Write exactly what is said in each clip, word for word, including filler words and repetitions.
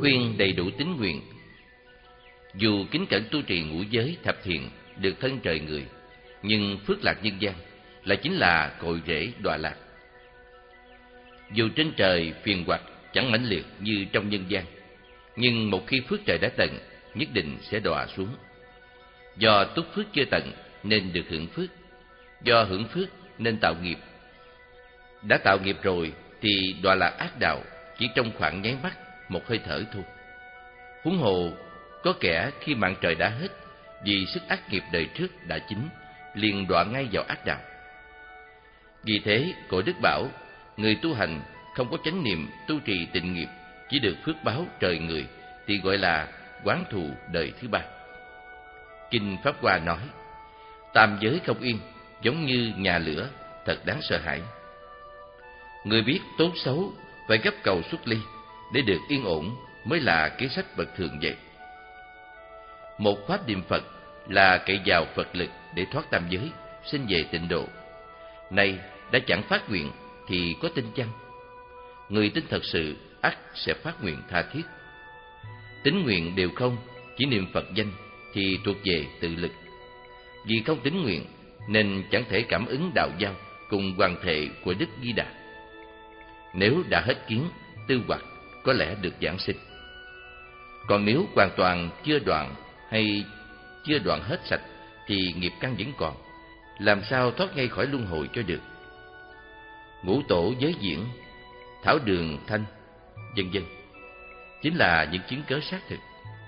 khuyên đầy đủ tín nguyện. Dù kính cẩn tu trì ngũ giới thập thiện được thân trời người, nhưng phước lạc nhân gian là chính là cội rễ đọa lạc. Dù trên trời phiền hoặc chẳng mãnh liệt như trong nhân gian, nhưng một khi phước trời đã tận, nhất định sẽ đọa xuống. Do túc phước chưa tận nên được hưởng phước, do hưởng phước nên tạo nghiệp. Đã tạo nghiệp rồi thì đọa lạc ác đạo chỉ trong khoảng nháy mắt, một hơi thở thôi. Huống hồ có kẻ khi mạng trời đã hết, vì sức ác nghiệp đời trước đã chín, liền đọa ngay vào ác đạo. Vì thế Cội Đức bảo, người tu hành không có chánh niệm tu trì tịnh nghiệp, chỉ được phước báo trời người, thì gọi là oán thù đời thứ ba. Kinh Pháp Hoa nói, tam giới không yên, giống như nhà lửa, thật đáng sợ hãi. Người biết tốt xấu phải gấp cầu xuất ly, để được yên ổn mới là kế sách bậc thường vậy. Một pháp niệm Phật là cậy vào Phật lực để thoát tam giới, sinh về tịnh độ. Nay đã chẳng phát nguyện thì có tin chăng? Người tin thật sự ắt sẽ phát nguyện tha thiết. Tín nguyện đều không, chỉ niệm Phật danh thì thuộc về tự lực. Vì không tín nguyện nên chẳng thể cảm ứng đạo giao cùng hoàng thệ của Đức Di Đà. Nếu đã hết kiến, tư hoặc có lẽ được giảng sinh. Còn nếu hoàn toàn chưa đoạn hay chưa đoạn hết sạch thì nghiệp căn vẫn còn, làm sao thoát ngay khỏi luân hồi cho được. Ngũ tổ giới diễn, thảo đường thanh, vân vân chính là những chứng cớ xác thực.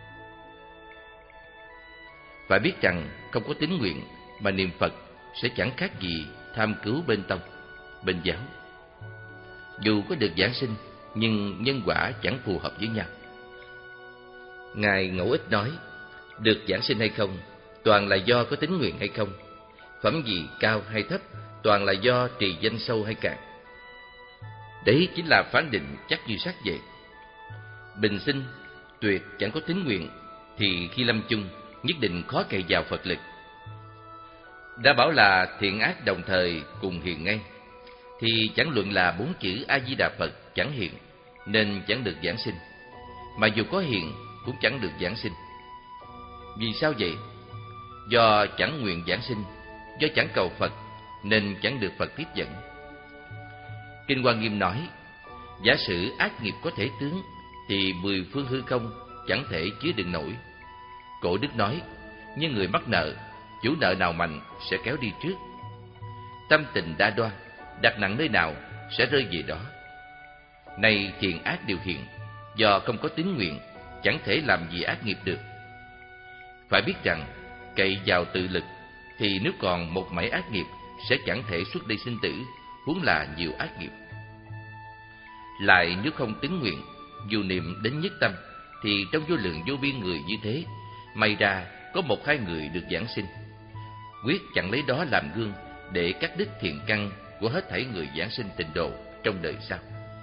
Phải biết rằng không có tín nguyện mà niệm Phật sẽ chẳng khác gì tham cứu bên tông, bên giáo. Dù có được giảng sinh, nhưng nhân quả chẳng phù hợp với nhau. Ngài Ngẫu Ích nói, được giảng sinh hay không, toàn là do có tín nguyện hay không. Phẩm vị cao hay thấp, toàn là do trì danh sâu hay cạn. Đấy chính là phán định chắc như xác vậy. Bình sinh, tuyệt chẳng có tín nguyện, thì khi lâm chung, nhất định khó cậy vào Phật lực. Đã bảo là thiện ác đồng thời cùng hiện ngay, thì chẳng luận là bốn chữ A-di-đà Phật chẳng hiện, nên chẳng được giảng sinh. Mà dù có hiện, cũng chẳng được giảng sinh. Vì sao vậy? Do chẳng nguyện giảng sinh, do chẳng cầu Phật, nên chẳng được Phật tiếp dẫn. Kinh Hoa Nghiêm nói, giả sử ác nghiệp có thể tướng, thì mười phương hư không chẳng thể chứa đựng nổi. Cổ Đức nói, như người mắc nợ, chủ nợ nào mạnh sẽ kéo đi trước. Tâm tình đa đoan, đặt nặng nơi nào sẽ rơi về đó. Nay thiện ác đều hiện, do không có tín nguyện, chẳng thể làm gì ác nghiệp được. Phải biết rằng, cậy vào tự lực, thì nếu còn một mảy ác nghiệp sẽ chẳng thể xuất đây sinh tử, huống là nhiều ác nghiệp. Lại nếu không tín nguyện, dù niệm đến nhất tâm, thì trong vô lượng vô biên người như thế, may ra có một hai người được giảng sinh. Quyết chẳng lấy đó làm gương để cắt đứt thiện căn của hết thảy người giảng sinh tịnh độ trong đời sau.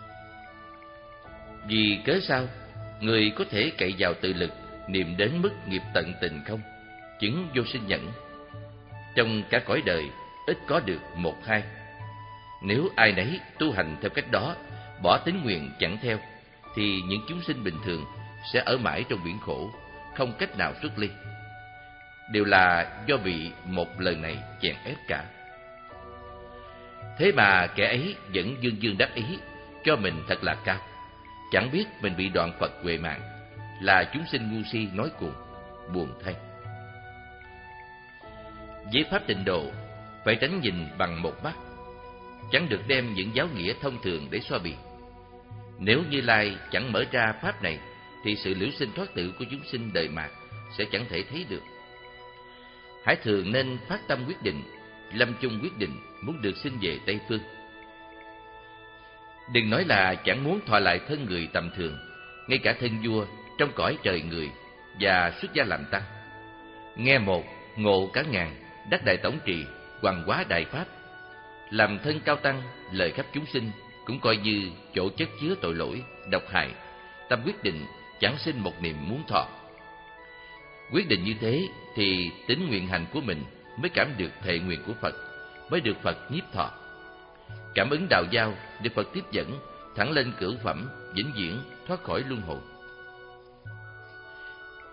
Vì cớ sao người có thể cậy vào tự lực, niệm đến mức nghiệp tận tình không, chứng vô sinh nhẫn. Trong cả cõi đời ít có được một hai. Nếu ai nấy tu hành theo cách đó, bỏ tín nguyện chẳng theo, thì những chúng sinh bình thường sẽ ở mãi trong biển khổ, không cách nào xuất ly. Đều là do bị một lời này chèn ép cả. Thế mà kẻ ấy vẫn dương dương đắc ý, cho mình thật là cao, chẳng biết mình bị đoạn Phật huệ mạng, là chúng sinh ngu si nói cuồng, buồn thay. Với pháp tịnh độ, phải tránh nhìn bằng một mắt, chẳng được đem những giáo nghĩa thông thường để so bì. Nếu Như Lai chẳng mở ra pháp này, thì sự liễu sinh thoát tự của chúng sinh đời mạt sẽ chẳng thể thấy được. Hãy thường nên phát tâm quyết định, lâm chung quyết định muốn được sinh về Tây Phương. Đừng nói là chẳng muốn thọ lại thân người tầm thường, ngay cả thân vua trong cõi trời người và xuất gia làm tăng. Nghe một, ngộ cả ngàn, đắc đại tổng trì, hoằng hóa đại pháp. Làm thân cao tăng, lời khắp chúng sinh cũng coi như chỗ chất chứa tội lỗi, độc hại. Tâm quyết định chẳng sinh một niềm muốn thọ. Quyết định như thế thì tính nguyện hành của mình mới cảm được thệ nguyện của Phật, mới được Phật nhiếp thọ. Cảm ứng đạo giao được Phật tiếp dẫn thẳng lên cửu phẩm, vĩnh viễn thoát khỏi luân hồi.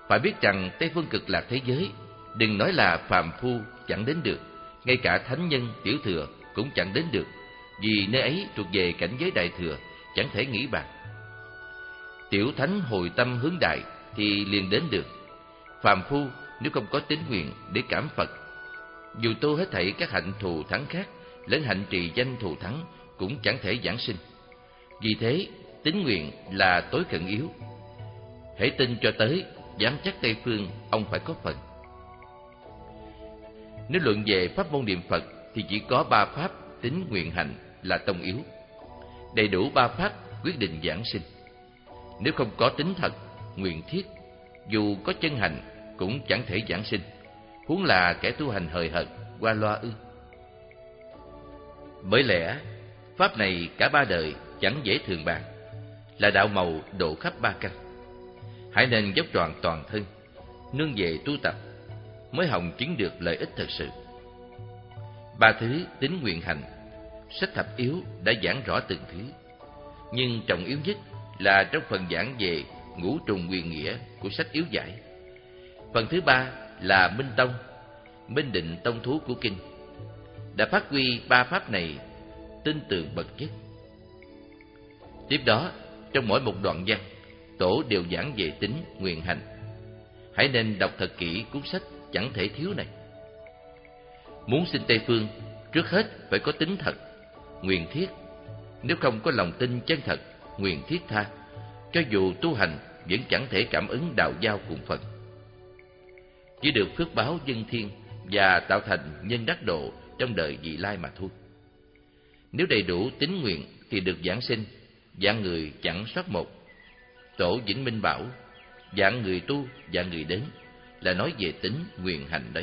Phải biết rằng Tây phương cực lạc thế giới, đừng nói là phàm phu chẳng đến được, ngay cả thánh nhân tiểu thừa cũng chẳng đến được, vì nơi ấy thuộc về cảnh giới đại thừa, chẳng thể nghĩ bàn. Tiểu thánh hồi tâm hướng đại thì liền đến được. Phàm phu nếu không có tín nguyện để cảm Phật, dù tu hết thảy các hạnh thù thắng khác, lẫn hạnh trì danh thù thắng cũng chẳng thể giảng sinh. Vì thế, tín nguyện là tối cận yếu. Hễ tin cho tới, dám chắc Tây phương ông phải có phần. Nếu luận về pháp môn niệm Phật thì chỉ có ba pháp tín nguyện hành là tông yếu. Đầy đủ ba pháp quyết định giảng sinh. Nếu không có tín thật, nguyện thiết, dù có chân hành cũng chẳng thể giảng sinh, huống là kẻ tu hành hời hợt, qua loa ư. Bởi lẽ, pháp này cả ba đời chẳng dễ thường bàn, là đạo màu độ khắp ba căn. Hãy nên dốc trọn toàn thân, nương về tu tập, mới hòng chứng được lợi ích thật sự. Ba thứ tín nguyện hành, sách thập yếu đã giảng rõ từng thứ, nhưng trọng yếu nhất là trong phần giảng về ngũ trùng quyền nghĩa của sách yếu giải. Phần thứ ba là minh tông, minh định tông thú của kinh, đã phát huy ba pháp này tinh tường bậc nhất. Tiếp đó, trong mỗi một đoạn văn, tổ đều giảng về tín nguyện hành. Hãy nên đọc thật kỹ cuốn sách chẳng thể thiếu này. Muốn sinh Tây phương, trước hết phải có tín thật, nguyện thiết. Nếu không có lòng tin chân thật, nguyện thiết tha, cho dù tu hành vẫn chẳng thể cảm ứng đạo giao cùng Phật. Chỉ được phước báo dân thiên và tạo thành nhân đắc độ trong đời vị lai mà thôi. Nếu đầy đủ tín nguyện thì được giảng sinh, dạng người chẳng sót một. Tổ Vĩnh Minh bảo, dạng người tu, dạng người đến, là nói về tín nguyện hành đấy.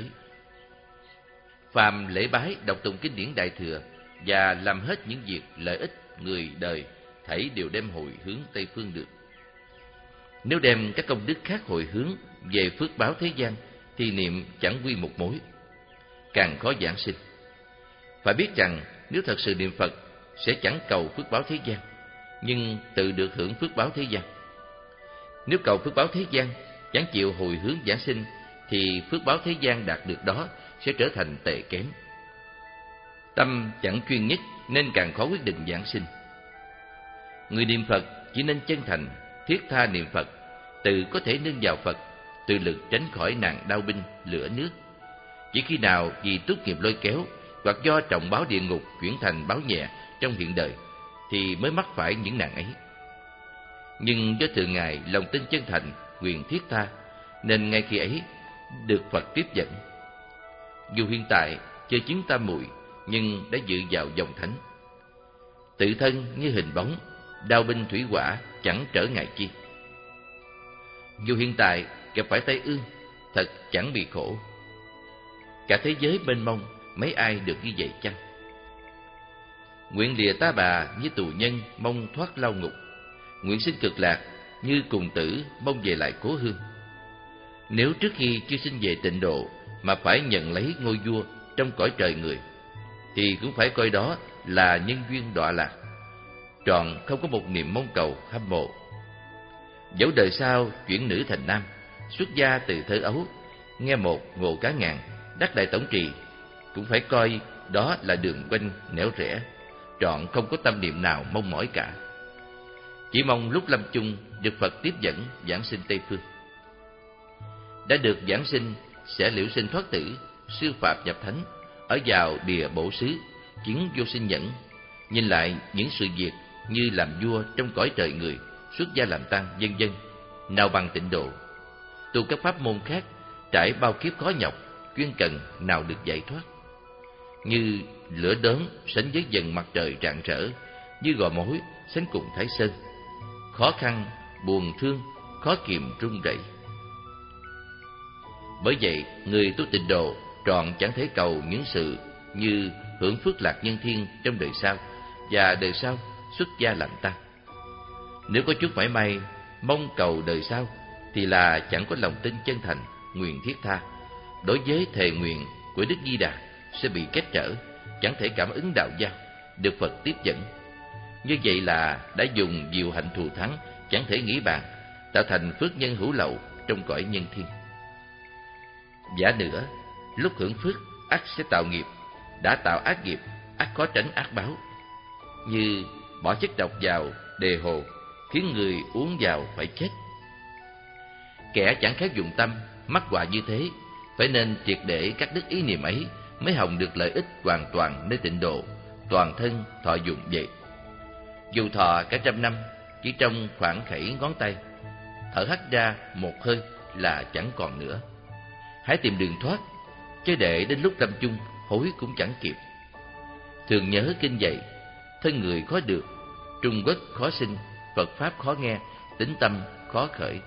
Phàm lễ bái, đọc tụng kinh điển Đại Thừa và làm hết những việc lợi ích người đời, thảy đều đem hồi hướng Tây phương được. Nếu đem các công đức khác hồi hướng về phước báo thế gian thì niệm chẳng quy một mối, càng khó giảng sinh. Phải biết rằng nếu thật sự niệm Phật sẽ chẳng cầu phước báo thế gian, nhưng tự được hưởng phước báo thế gian. Nếu cầu phước báo thế gian, chẳng chịu hồi hướng giảng sinh, thì phước báo thế gian đạt được đó sẽ trở thành tệ kém. Tâm chẳng chuyên nhất nên càng khó quyết định giảng sinh. Người niệm Phật chỉ nên chân thành, thiết tha niệm Phật, tự có thể nương vào Phật, tự lực tránh khỏi nạn đau binh, lửa nước. Chỉ khi nào vì túc nghiệp lôi kéo, hoặc do trọng báo địa ngục chuyển thành báo nhẹ trong hiện đời, thì mới mắc phải những nạn ấy. Nhưng do thường ngày lòng tin chân thành, nguyện thiết tha, nên ngay khi ấy được Phật tiếp dẫn. Dù hiện tại chưa chứng tam muội, nhưng đã dự vào dòng thánh. Tự thân như hình bóng, đao binh thủy hỏa chẳng trở ngại chi. Dù hiện tại gặp phải tai ương, thật chẳng bị khổ. Cả thế giới mênh mông, mấy ai được như vậy chăng? Nguyện lìa ta bà như tù nhân mong thoát lao ngục, nguyện sinh cực lạc như cùng tử mong về lại cố hương. Nếu trước khi chưa sinh về tịnh độ mà phải nhận lấy ngôi vua trong cõi trời người, thì cũng phải coi đó là nhân duyên đọa lạc, trọn không có một niềm mong cầu hâm mộ. Dẫu đời sau chuyển nữ thành nam, xuất gia từ thơ ấu, nghe một ngộ cá ngàn, đắc đại tổng trì, cũng phải coi đó là đường quanh nẻo rẽ, trọn không có tâm niệm nào mong mỏi cả. Chỉ mong lúc lâm chung được Phật tiếp dẫn giảng sinh Tây phương. Đã được giảng sinh sẽ liễu sinh thoát tử, siêu phạt nhập thánh, ở vào địa bổ xứ, chứng vô sinh nhẫn. Nhìn lại những sự việc như làm vua trong cõi trời người, xuất gia làm tăng, vân vân, nào bằng tịnh độ. Tu các pháp môn khác, trải bao kiếp khó nhọc, chuyên cần nào được giải thoát. Như lửa đốm sánh với dần mặt trời rạng rỡ, như gò mối sánh cùng Thái Sơn, khó khăn, buồn thương, khó kìm run rẩy. Bởi vậy, người tu tịnh độ trọn chẳng thể cầu những sự như hưởng phước lạc nhân thiên trong đời sau và đời sau xuất gia làm tăng. Nếu có chút mảy may mong cầu đời sau thì là chẳng có lòng tin chân thành, nguyện thiết tha. Đối với thề nguyện của Đức Di Đà sẽ bị cách trở, chẳng thể cảm ứng đạo giao, được Phật tiếp dẫn. Như vậy là đã dùng diệu hạnh thù thắng chẳng thể nghĩ bàn, tạo thành phước nhân hữu lậu, trong cõi nhân thiên. Giả nữa, lúc hưởng phước ắt sẽ tạo nghiệp, đã tạo ác nghiệp ắt khó tránh ác báo, như bỏ chất độc vào đề hồ khiến người uống vào phải chết. Kẻ chẳng khéo dụng tâm mắc họa như thế, phải nên triệt để cắt đứt ý niệm ấy, mới hòng được lợi ích hoàn toàn nơi tịnh độ, toàn thân thọ dụng vậy. Dù thọ cả trăm năm, chỉ trong khoảng khẩy ngón tay, thở hắt ra một hơi là chẳng còn nữa. Hãy tìm đường thoát, chứ để đến lúc lâm chung hối cũng chẳng kịp. Thường nhớ kinh dạy, thân người khó được, Trung Quốc khó sinh, Phật pháp khó nghe, tính tâm khó khởi.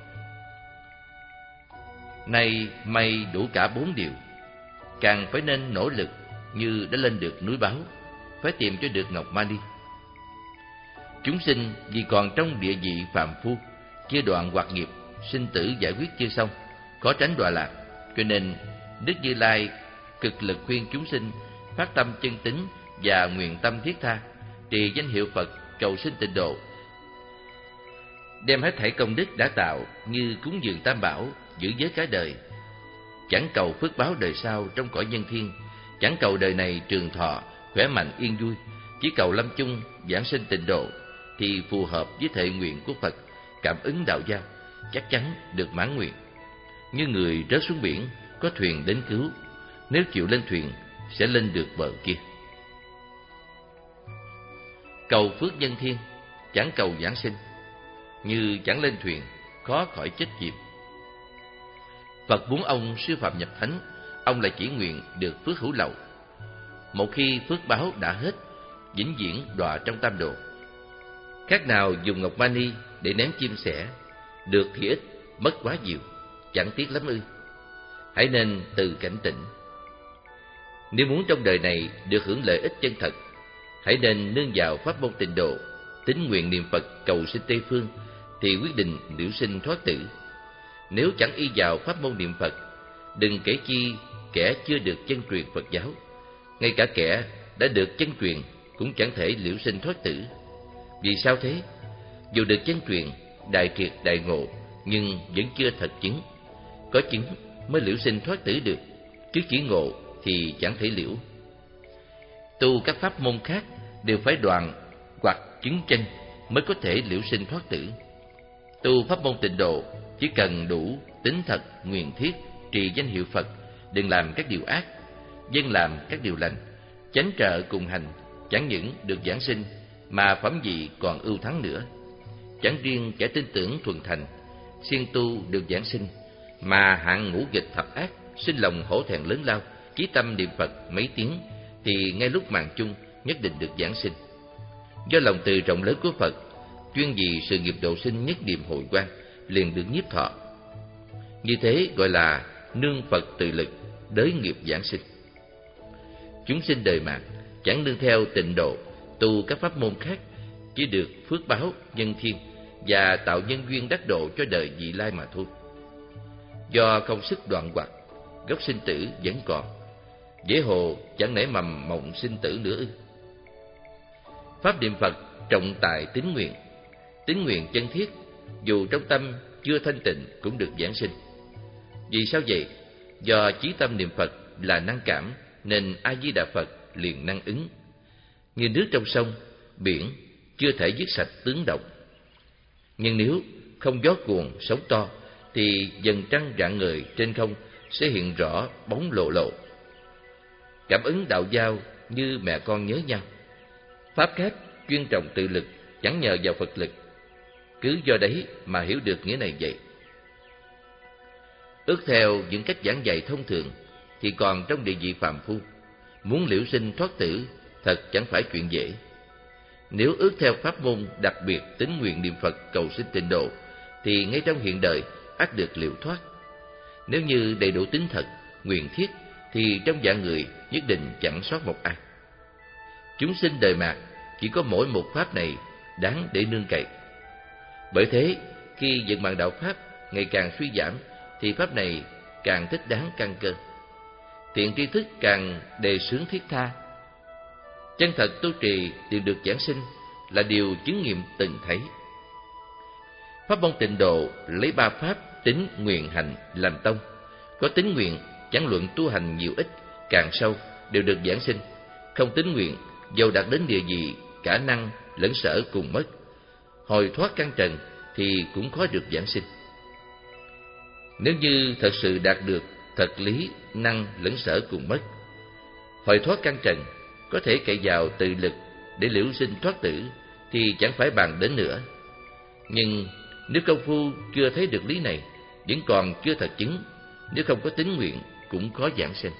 Nay may đủ cả bốn điều, càng phải nên nỗ lực như đã lên được núi Báo, phải tìm cho được Ngọc Mani. Chúng sinh vì còn trong địa vị phàm phu, chưa đoạn hoạt nghiệp, sinh tử giải quyết chưa xong, khó tránh đọa lạc, cho nên Đức Như Lai cực lực khuyên chúng sinh phát tâm chân tín và nguyện tâm thiết tha, trì danh hiệu Phật, cầu sinh tịnh độ, đem hết thảy công đức đã tạo như cúng dường Tam Bảo, giữ giới cả đời. Chẳng cầu phước báo đời sau trong cõi nhân thiên, chẳng cầu đời này trường thọ, khỏe mạnh yên vui, chỉ cầu lâm chung giảng sinh tịnh độ, thì phù hợp với thệ nguyện của Phật, cảm ứng đạo giao, chắc chắn được mãn nguyện. Như người rớt xuống biển, có thuyền đến cứu, nếu chịu lên thuyền sẽ lên được bờ kia. Cầu phước nhân thiên, chẳng cầu giảng sinh, như chẳng lên thuyền, khó khỏi chết chìm. Phật muốn ông siêu phàm nhập thánh, ông lại chỉ nguyện được phước hữu lậu. Một khi phước báo đã hết, vĩnh viễn đọa trong tam độ. Khác nào dùng ngọc mani để ném chim sẻ, được thì ít, mất quá nhiều, chẳng tiếc lắm ư. Hãy nên từ cảnh tỉnh. Nếu muốn trong đời này được hưởng lợi ích chân thật, hãy nên nương vào pháp môn tịnh độ, tín nguyện niệm Phật cầu sinh Tây phương, thì quyết định liễu sinh thoát tử. Nếu chẳng y vào pháp môn niệm Phật, đừng kể chi kẻ chưa được chân truyền Phật giáo, ngay cả kẻ đã được chân truyền cũng chẳng thể liễu sinh thoát tử. Vì sao thế? Dù được chân truyền, đại triệt đại ngộ, nhưng vẫn chưa thật chứng. Có chứng mới liễu sinh thoát tử được, chứ chỉ ngộ thì chẳng thể liễu. Tu các pháp môn khác đều phải đoạn hoặc chứng chân mới có thể liễu sinh thoát tử. Tu pháp môn tịnh độ chỉ cần đủ tín thật, nguyện thiết, trì danh hiệu Phật, đừng làm các điều ác, dân làm các điều lành, chánh trợ cùng hành, chẳng những được giảng sinh mà phẩm vị còn ưu thắng nữa. Chẳng riêng kẻ tin tưởng thuần thành, siêng tu được giảng sinh, mà hạng ngũ nghịch thập ác sinh lòng hổ thẹn lớn lao, chí tâm niệm Phật mấy tiếng thì ngay lúc màn chung nhất định được giảng sinh. Do lòng từ rộng lớn của Phật, chuyên vì sự nghiệp độ sinh nhất niệm hồi quang, liền được nhiếp thọ. Như thế gọi là nương Phật từ lực, đới nghiệp giảng sinh. Chúng sinh đời mạt chẳng nương theo tịnh độ, tu các pháp môn khác, chỉ được phước báo nhân thiên và tạo nhân duyên đắc độ cho đời vị lai mà thôi. Do không sức đoạn hoặc, gốc sinh tử vẫn còn, dễ hồ chẳng nảy mầm mộng sinh tử nữa ư. Pháp niệm Phật trọng tại tín nguyện, tín nguyện chân thiết, dù trong tâm chưa thanh tịnh cũng được giảng sinh. Vì sao vậy? Do chí tâm niệm Phật là năng cảm, nên A Di Đà Phật liền năng ứng. Như nước trong sông, biển chưa thể dứt sạch tướng động, nhưng nếu không gió cuồng sóng to thì dần trăng rạng ngời trên không sẽ hiện rõ bóng lộ lộ. Cảm ứng đạo giao như mẹ con nhớ nhau. Pháp khác chuyên trọng tự lực, chẳng nhờ vào Phật lực. Cứ do đấy mà hiểu được nghĩa này vậy. Ước theo những cách giảng dạy thông thường thì còn trong địa vị phàm phu, muốn liễu sinh thoát tử thật chẳng phải chuyện dễ. Nếu ước theo pháp môn đặc biệt tín nguyện niệm Phật cầu sinh tịnh độ, thì ngay trong hiện đời ắt được liễu thoát. Nếu như đầy đủ tín thật, nguyện thiết, thì trong dạng người nhất định chẳng sót một ai. Chúng sinh đời mạt chỉ có mỗi một pháp này đáng để nương cậy. Bởi thế, khi vận mạng đạo pháp ngày càng suy giảm, thì pháp này càng thích đáng căn cơ. Thiện tri thức càng đề xướng thiết tha. Chân thật tu trì đều được giảng sinh là điều chứng nghiệm từng thấy. Pháp môn tịnh độ lấy ba pháp tín nguyện hành làm tông. Có tín nguyện, chẳng luận tu hành nhiều ít, càng sâu đều được giảng sinh. Không tín nguyện, dầu đạt đến địa vị, cả năng lẫn sở cùng mất. Hồi thoát căn trần thì cũng khó được giảng sinh. Nếu như thật sự đạt được thật lý, năng lẫn sở cùng mất, hồi thoát căn trần có thể cậy vào tự lực để liễu sinh thoát tử, thì chẳng phải bàn đến nữa. Nhưng nếu công phu chưa thấy được lý này, vẫn còn chưa thật chứng, nếu không có tín nguyện cũng khó giảng sinh.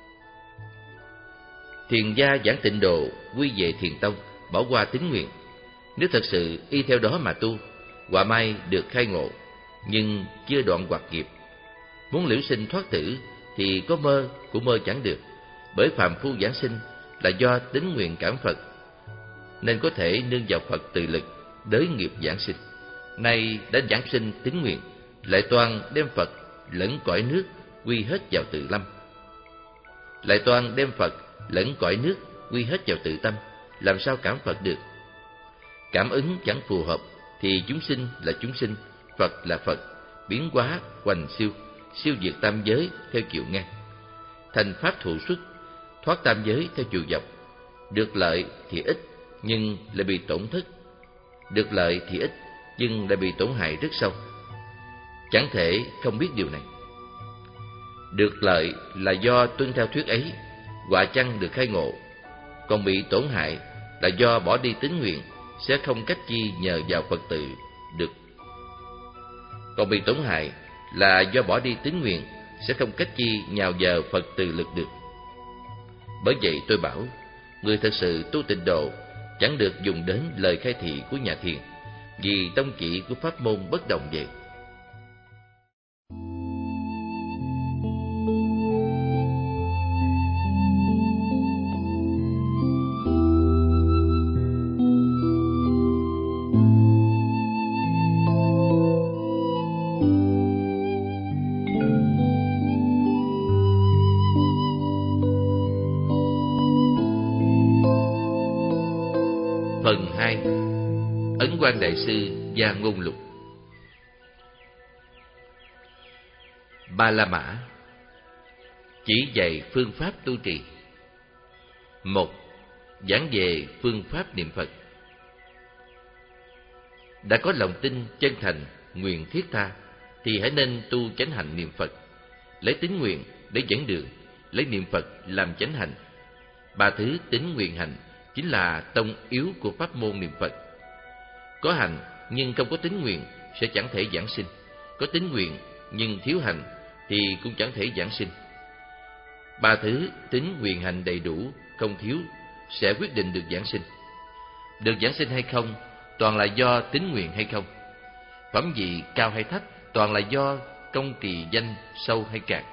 Thiền gia giảng tịnh độ, quy về thiền tông, bỏ qua tín nguyện. Nếu thật sự y theo đó mà tu, quả mai được khai ngộ, nhưng chưa đoạn hoặc nghiệp. Muốn liễu sinh thoát tử thì có mơ cũng mơ chẳng được, bởi phàm phu giảng sinh là do tín nguyện cảm Phật, nên có thể nương vào Phật từ lực đới nghiệp giảng sinh. Nay đã giảng sinh tín nguyện, lại toàn đem Phật lẫn cõi nước quy hết vào tự lâm. Lại toàn đem Phật lẫn cõi nước quy hết vào tự tâm, làm sao cảm Phật được? Cảm ứng chẳng phù hợp thì chúng sinh là chúng sinh, Phật là Phật, biến hóa hoành siêu, siêu diệt tam giới theo chiều ngang, thành pháp thụ xuất, thoát tam giới theo chiều dọc. Được lợi thì ít, nhưng lại bị tổn thất. Được lợi thì ít, nhưng lại bị tổn hại rất sâu. Chẳng thể không biết điều này. Được lợi là do tuân theo thuyết ấy, quả chăng được khai ngộ. Còn bị tổn hại là do bỏ đi tín nguyện, sẽ không cách chi nhờ vào Phật tự được. Còn bị tổn hại là do bỏ đi tín nguyện, sẽ không cách chi nhào vào Phật từ lực được. Bởi vậy tôi bảo, người thật sự tu tịnh độ chẳng được dùng đến lời khai thị của nhà thiền, vì tông chỉ của pháp môn bất đồng vậy. Phần hai. Ấn Quang Đại Sư Gia Ngôn Lục. Ba La Mã chỉ dạy phương pháp tu trì. Một. Giảng về phương pháp niệm Phật. Đã có lòng tin chân thành, nguyện thiết tha, thì hãy nên tu chánh hạnh niệm Phật, lấy tín nguyện để dẫn đường, lấy niệm Phật làm chánh hạnh. Ba thứ tín nguyện hạnh chính là tông yếu của pháp môn niệm Phật. Có hành nhưng không có tín nguyện sẽ chẳng thể giảng sinh. Có tín nguyện nhưng thiếu hành thì cũng chẳng thể giảng sinh. Ba thứ tín nguyện hành đầy đủ, không thiếu, sẽ quyết định được giảng sinh. Được giảng sinh hay không toàn là do tín nguyện hay không. Phẩm vị cao hay thấp toàn là do công trì danh sâu hay cạn.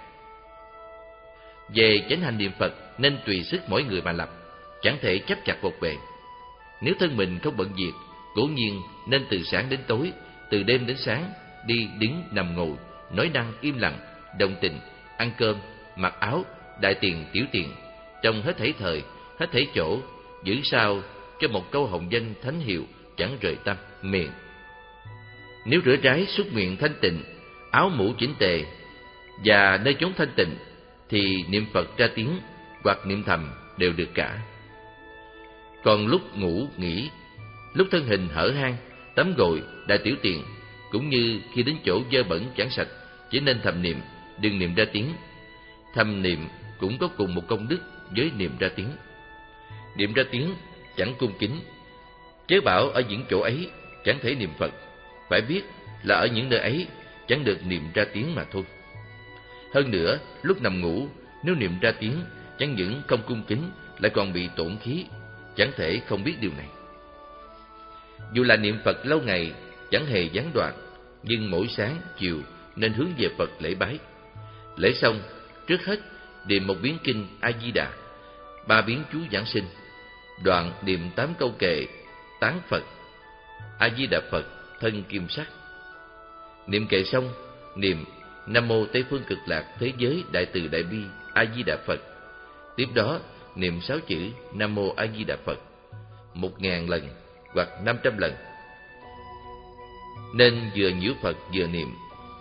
Về chánh hành niệm Phật nên tùy sức mỗi người mà lập, chẳng thể chấp chặt một bề. Nếu thân mình không bận việc, cố nhiên nên từ sáng đến tối, từ đêm đến sáng, đi đứng nằm ngồi, nói năng im lặng, đồng tình, ăn cơm, mặc áo, đại tiền tiểu tiền, trong hết thảy thời, hết thảy chỗ, giữ sao cho một câu hồng danh thánh hiệu chẳng rời tâm miệng. Nếu rửa ráy súc miệng thanh tịnh, áo mũ chỉnh tề và nơi chốn thanh tịnh, thì niệm Phật ra tiếng hoặc niệm thầm đều được cả. Còn lúc ngủ nghỉ, lúc thân hình hở hang, tắm gội, đại tiểu tiện, cũng như khi đến chỗ dơ bẩn chẳng sạch, chỉ nên thầm niệm, đừng niệm ra tiếng. Thầm niệm cũng có cùng một công đức với niệm ra tiếng. Niệm ra tiếng chẳng cung kính, chớ bảo ở những chỗ ấy chẳng thể niệm Phật, phải biết là ở những nơi ấy chẳng được niệm ra tiếng mà thôi. Hơn nữa, lúc nằm ngủ, nếu niệm ra tiếng, chẳng những không cung kính, lại còn bị tổn khí, chẳng thể không biết điều này. Dù là niệm Phật lâu ngày, chẳng hề gián đoạn, nhưng mỗi sáng, chiều nên hướng về Phật lễ bái. Lễ xong, trước hết niệm một biến kinh A-di-đà, ba biến chú giảng sinh, đoạn niệm tám câu kệ tán Phật. A-di-đà Phật, thân kim sắc. Niệm kệ xong, niệm Nam mô Tây phương cực lạc thế giới đại từ đại bi A-di-đà Phật. Tiếp đó niệm sáu chữ Nam mô A-di-đà Phật một ngàn lần hoặc năm trăm lần. Nên vừa nhiễu Phật vừa niệm.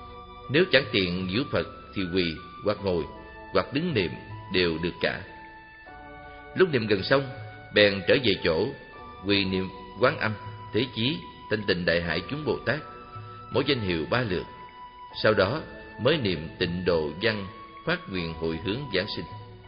Nếu chẳng tiện giễu Phật thì quỳ hoặc ngồi hoặc đứng niệm đều được cả. Lúc niệm gần xong, bèn trở về chỗ, quỳ niệm Quán Âm, Thế Chí, Thanh Tịnh Đại Hải chúng Bồ Tát, mỗi danh hiệu ba lượt. Sau đó mới niệm Tịnh Độ Văn, phát nguyện hồi hướng giảng sinh.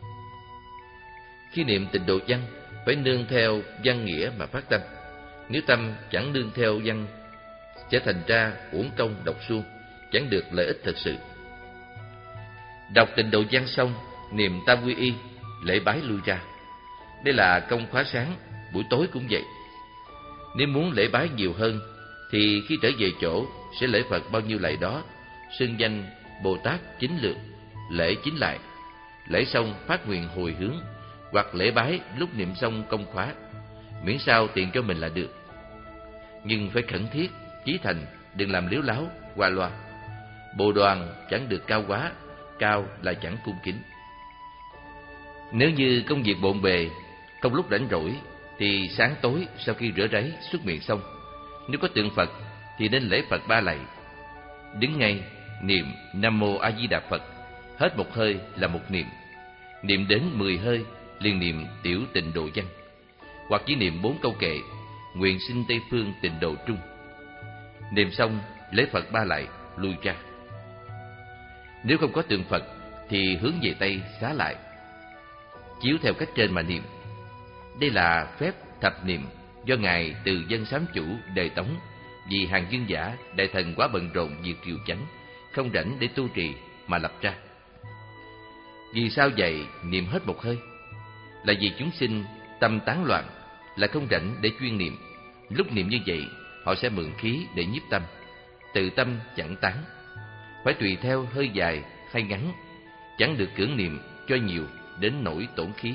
Khi niệm Tịnh Độ Văn, phải nương theo văn nghĩa mà phát tâm. Nếu tâm chẳng nương theo văn, sẽ thành ra uổng công đọc suông, chẳng được lợi ích thật sự. Đọc Tịnh Độ Văn xong, niệm Tam Quy Y, lễ bái lui ra. Đây là công khóa sáng, buổi tối cũng vậy. Nếu muốn lễ bái nhiều hơn, thì khi trở về chỗ sẽ lễ Phật bao nhiêu lạy đó, xưng danh Bồ Tát chính lượt, lễ chính lại. Lễ xong phát nguyện hồi hướng, hoặc lễ bái lúc niệm xong công khóa, miễn sao tiện cho mình là được. Nhưng phải khẩn thiết, chí thành, đừng làm liếu láo, qua loa. Bồ đoàn chẳng được cao quá, cao là chẳng cung kính. Nếu như công việc bộn bề, không lúc rảnh rỗi, thì sáng tối sau khi rửa ráy súc miệng xong, nếu có tượng Phật thì nên lễ Phật ba lạy. Đứng ngay niệm Nam Mô A Di Đà Phật, hết một hơi là một niệm. Niệm đến mười hơi liền niệm Tiểu Tịnh Độ Văn, hoặc chỉ niệm bốn câu kệ nguyện sinh Tây Phương Tịnh Độ Trung. Niệm xong lễ Phật ba lạy lui ra. Nếu không có tượng Phật thì hướng về Tây xá lại, chiếu theo cách trên mà niệm. Đây là phép thập niệm do ngài Từ Dân Sám Chủ Đề Tống vì hàng dương giả đại thần quá bận rộn việc triều chánh, không rảnh để tu trì mà lập ra. Vì sao vậy niệm hết một hơi? Là vì chúng sinh tâm tán loạn, là không rảnh để chuyên niệm. Lúc niệm như vậy, họ sẽ mượn khí để nhiếp tâm, tự tâm chẳng tán. Phải tùy theo hơi dài hay ngắn, chẳng được cưỡng niệm cho nhiều đến nỗi tổn khí.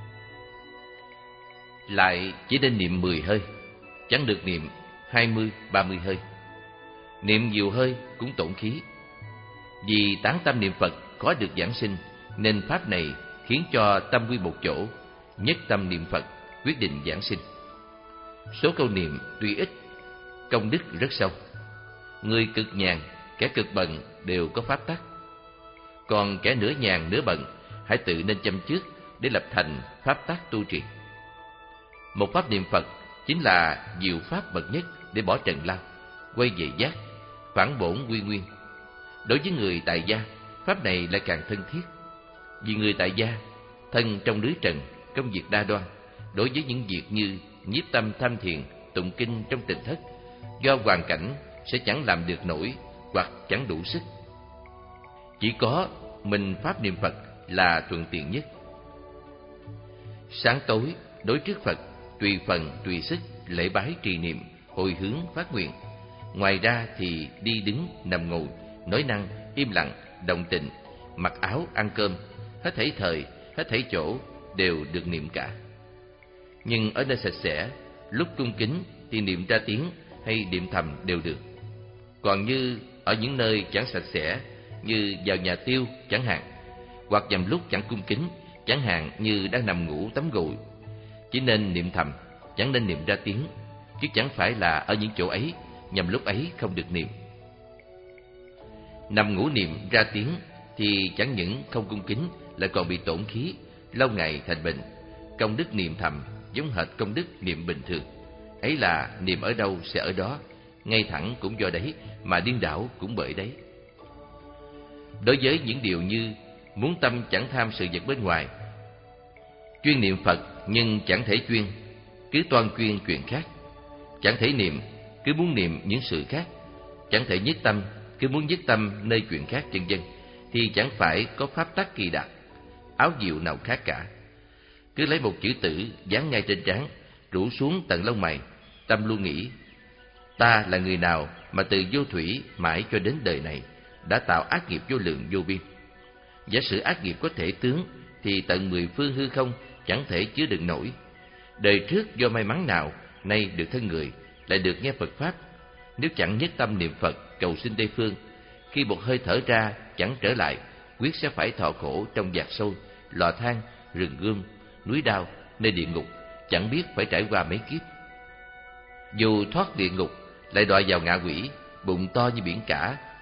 Lại chỉ nên niệm mười hơi, chẳng được niệm hai mươi, ba mươi hơi. Niệm nhiều hơi cũng tổn khí. Vì tán tâm niệm Phật khó được giảng sinh, nên pháp này khiến cho tâm quy một chỗ, nhất tâm niệm Phật, quyết định giảng sinh. Số câu niệm tuy ít, công đức rất sâu. Người cực nhàn, kẻ cực bận đều có pháp tắc. Còn kẻ nửa nhàn nửa bận, hãy tự nên chăm trước để lập thành pháp tắc tu trì. Một pháp niệm Phật chính là diệu pháp bậc nhất để bỏ trần lao, quay về giác, phản bổn quy nguyên. Đối với người tại gia, pháp này lại càng thân thiết. Vì người tại gia, thân trong lưới trần, công việc đa đoan, đối với những việc như nhiếp tâm tham thiền, tụng kinh trong tỉnh thất, do hoàn cảnh sẽ chẳng làm được nổi hoặc chẳng đủ sức. Chỉ có mình pháp niệm Phật là thuận tiện nhất. Sáng tối đối trước Phật, tùy phần tùy sức lễ bái trì niệm, hồi hướng phát nguyện. Ngoài ra thì đi đứng nằm ngồi, nói năng im lặng, đồng tình, mặc áo ăn cơm, hết thảy thời, hết thảy chỗ đều được niệm cả. Nhưng ở nơi sạch sẽ, lúc cung kính thì niệm ra tiếng hay niệm thầm đều được. Còn như ở những nơi chẳng sạch sẽ, như vào nhà tiêu chẳng hạn, hoặc nhằm lúc chẳng cung kính, chẳng hạn như đang nằm ngủ tắm gội, chỉ nên niệm thầm, chẳng nên niệm ra tiếng, chứ chẳng phải là ở những chỗ ấy nhằm lúc ấy không được niệm. Nằm ngủ niệm ra tiếng thì chẳng những không cung kính, lại còn bị tổn khí, lâu ngày thành bệnh. Công đức niệm thầm giống hệt công đức niệm bình thường. Ấy là niệm ở đâu sẽ ở đó, ngay thẳng cũng do đấy, mà điên đảo cũng bởi đấy. Đối với những điều như muốn tâm chẳng tham sự vật bên ngoài, chuyên niệm Phật nhưng chẳng thể chuyên, cứ toan chuyên chuyện khác, chẳng thể niệm, cứ muốn niệm những sự khác, chẳng thể nhất tâm, cứ muốn nhất tâm nơi chuyện khác, vân vân, thì chẳng phải có pháp tắc kỳ đặc, áo diệu nào khác cả. Cứ lấy một chữ tử dán ngay trên trán, rủ xuống tận lông mày, tâm luôn nghĩ: ta là người nào mà từ vô thủy mãi cho đến đời này đã tạo ác nghiệp vô lượng vô biên. Giả sử ác nghiệp có thể tướng thì tận mười phương hư không chẳng thể chứa đựng nổi. Đời trước do may mắn nào nay được thân người, lại được nghe Phật pháp. Nếu chẳng nhất tâm niệm Phật cầu sinh Tây phương, khi một hơi thở ra chẳng trở lại, quyết sẽ phải thọ khổ trong vạc sôi, lò than, rừng gươm, núi đao, nơi địa ngục, chẳng biết phải trải qua mấy kiếp. Dù thoát địa ngục, lại đọa vào ngạ quỷ, bụng to như biển cả,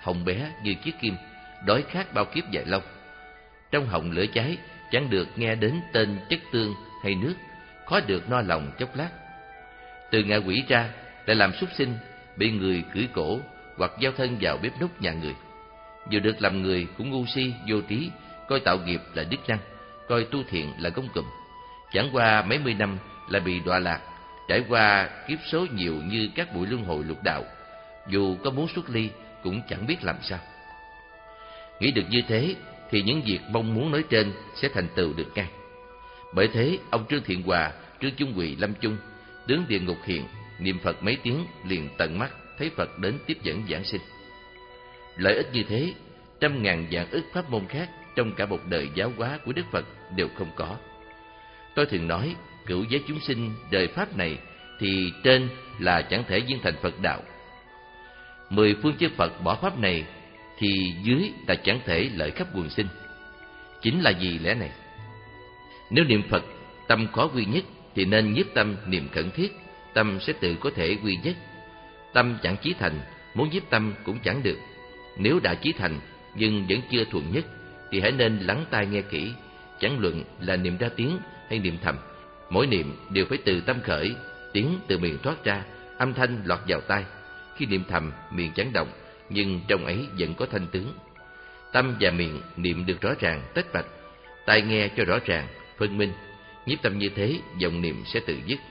hồng bé như chiếc kim, đói khát bao kiếp dài lâu. Trong họng lửa cháy, chẳng được nghe đến tên chất tương hay nước, khó được no lòng chốc lát. Từ ngạ quỷ ra, lại làm súc sinh, bị người cưỡi cổ hoặc giao thân vào bếp núc nhà người. Vừa được làm người cũng ngu si, vô trí, coi tạo nghiệp là đức năng, coi tu thiện là công cụm. Chẳng qua mấy mươi năm là bị đọa lạc, trải qua kiếp số nhiều như các bụi luân hồi lục đạo, dù có muốn xuất ly cũng chẳng biết làm sao. Nghĩ được như thế thì những việc mong muốn nói trên sẽ thành tựu được ngay. Bởi thế ông Trương Thiện Hòa, Trương Chung Quỳ lâm chung, tướng địa ngục hiện, niệm Phật mấy tiếng liền tận mắt thấy Phật đến tiếp dẫn giảng sinh. Lợi ích như thế, trăm ngàn vạn ức pháp môn khác trong cả một đời giáo hóa của Đức Phật đều không có. Tôi thường nói, cửu giới chúng sinh đời pháp này thì trên là chẳng thể viên thành Phật đạo. Mười phương chư Phật bỏ pháp này thì dưới là chẳng thể lợi khắp quần sinh. Chính là vì lẽ này, nếu niệm Phật tâm khó quy nhất thì nên nhiếp tâm niệm khẩn thiết, tâm sẽ tự có thể quy nhất. Tâm chẳng chí thành, muốn nhiếp tâm cũng chẳng được. Nếu đã chí thành nhưng vẫn chưa thuần nhất thì hãy nên lắng tai nghe kỹ, chẳng luận là niệm ra tiếng hay niệm thầm. Mỗi niệm đều phải từ tâm khởi, tiếng từ miệng thoát ra, âm thanh lọt vào tai. Khi niệm thầm, miệng chẳng động, nhưng trong ấy vẫn có thanh tướng. Tâm và miệng niệm được rõ ràng, tách bạch, tai nghe cho rõ ràng, phân minh. Nhiếp tâm như thế, vọng niệm sẽ tự dứt.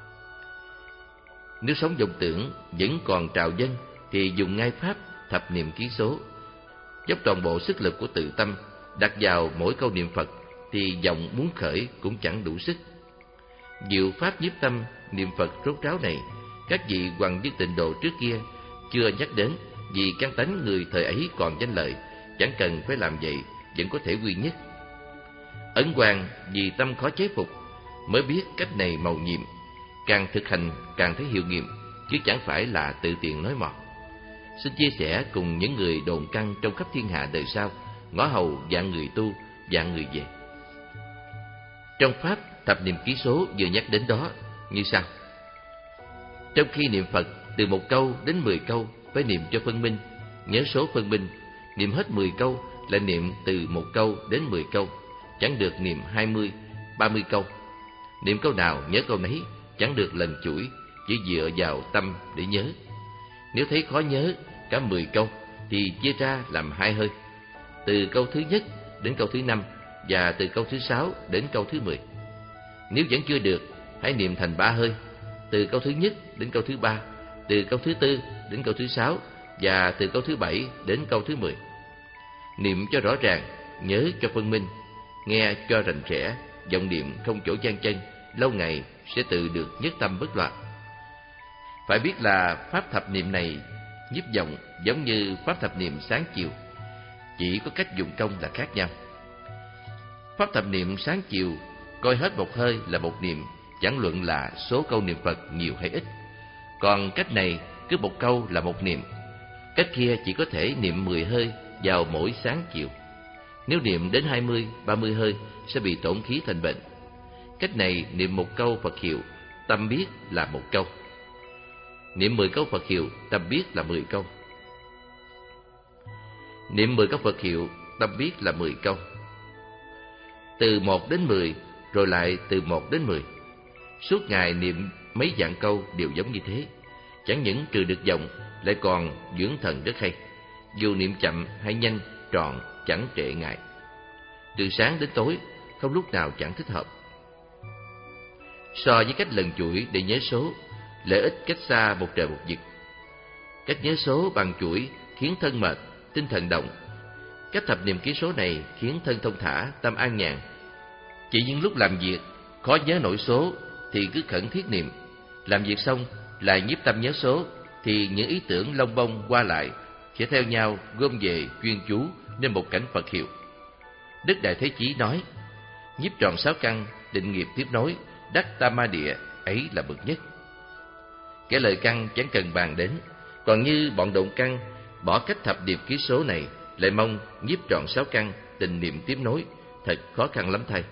Nếu sống vọng tưởng vẫn còn trào dâng thì dùng ngay pháp thập niệm ký số, dốc toàn bộ sức lực của tự tâm đặt vào mỗi câu niệm Phật thì vọng muốn khởi cũng chẳng đủ sức. Diệu pháp nhiếp tâm niệm Phật rốt ráo này, các vị Hoàng Dương Tịnh Độ trước kia chưa nhắc đến, vì căn tánh người thời ấy còn danh lợi, chẳng cần phải làm vậy vẫn có thể quy nhất. Ấn Quang vì tâm khó chế phục mới biết cách này mầu nhiệm, càng thực hành càng thấy hiệu nghiệm, chứ chẳng phải là tự tiện nói mọt. Xin chia sẻ cùng những người đồn căn trong khắp thiên hạ đời sau, ngõ hầu vạn người tu, vạn người về. Trong pháp thập niệm ký số vừa nhắc đến đó như sau: trong khi niệm Phật, từ một câu đến mười câu phải niệm cho phân minh, nhớ số phân minh. Niệm hết mười câu lại niệm từ một câu đến mười câu, chẳng được niệm hai mươi, ba mươi câu. Niệm câu nào nhớ câu nấy, chẳng được lần chuỗi, chỉ dựa vào tâm để nhớ. Nếu thấy khó nhớ cả mười câu thì chia ra làm hai hơi, từ câu thứ nhất đến câu thứ năm và từ câu thứ sáu đến câu thứ mười. Nếu vẫn chưa được, hãy niệm thành ba hơi, từ câu thứ nhất đến câu thứ ba, từ câu thứ tư đến câu thứ sáu và từ câu thứ bảy đến câu thứ mười. Niệm cho rõ ràng, nhớ cho phân minh, nghe cho rành rẽ, vọng niệm không chỗ gian chân, lâu ngày sẽ tự được nhất tâm bất loạn. Phải biết là pháp thập niệm này nhiếp vọng giống như pháp thập niệm sáng chiều, chỉ có cách dùng công là khác nhau. Pháp thập niệm sáng chiều coi hết một hơi là một niệm, chẳng luận là số câu niệm Phật nhiều hay ít. Còn cách này cứ một câu là một niệm. Cách kia chỉ có thể niệm mười hơi vào mỗi sáng chiều. Nếu niệm đến hai mươi, ba mươi hơi sẽ bị tổn khí thành bệnh. Cách này niệm một câu Phật hiệu, tâm biết là một câu. Niệm mười câu Phật hiệu, tâm biết là mười câu. Niệm mười câu Phật hiệu, tâm biết là mười câu. Từ một đến mười, rồi lại từ một đến mười. Suốt ngày niệm mấy vạn câu đều giống như thế. Chẳng những trừ được vọng, lại còn dưỡng thần rất hay. Dù niệm chậm hay nhanh, trọn chẳng trệ ngại. Từ sáng đến tối, không lúc nào chẳng thích hợp. So với cách lần chuỗi để nhớ số, lợi ích cách xa một trời một vực. Cách nhớ số bằng chuỗi khiến thân mệt, tinh thần động. Cách thập niệm ký số này khiến thân thông thả, tâm an nhàn. Chỉ những lúc làm việc khó nhớ nổi số thì cứ khẩn thiết niệm. Làm việc xong lại nhiếp tâm nhớ số thì những ý tưởng lông bông qua lại sẽ theo nhau gom về chuyên chú nên một cảnh Phật hiệu. Đức Đại Thế Chí nói: nhiếp tròn sáu căn, định nghiệp tiếp nối, đắc tam ma địa, ấy là bậc nhất. Cái lời căn chẳng cần bàn đến. Còn như bọn độn căn bỏ cách thập niệm ký số này, lại mong nhiếp trọn sáu căn, tình niệm tiếp nối, thật khó khăn lắm thay.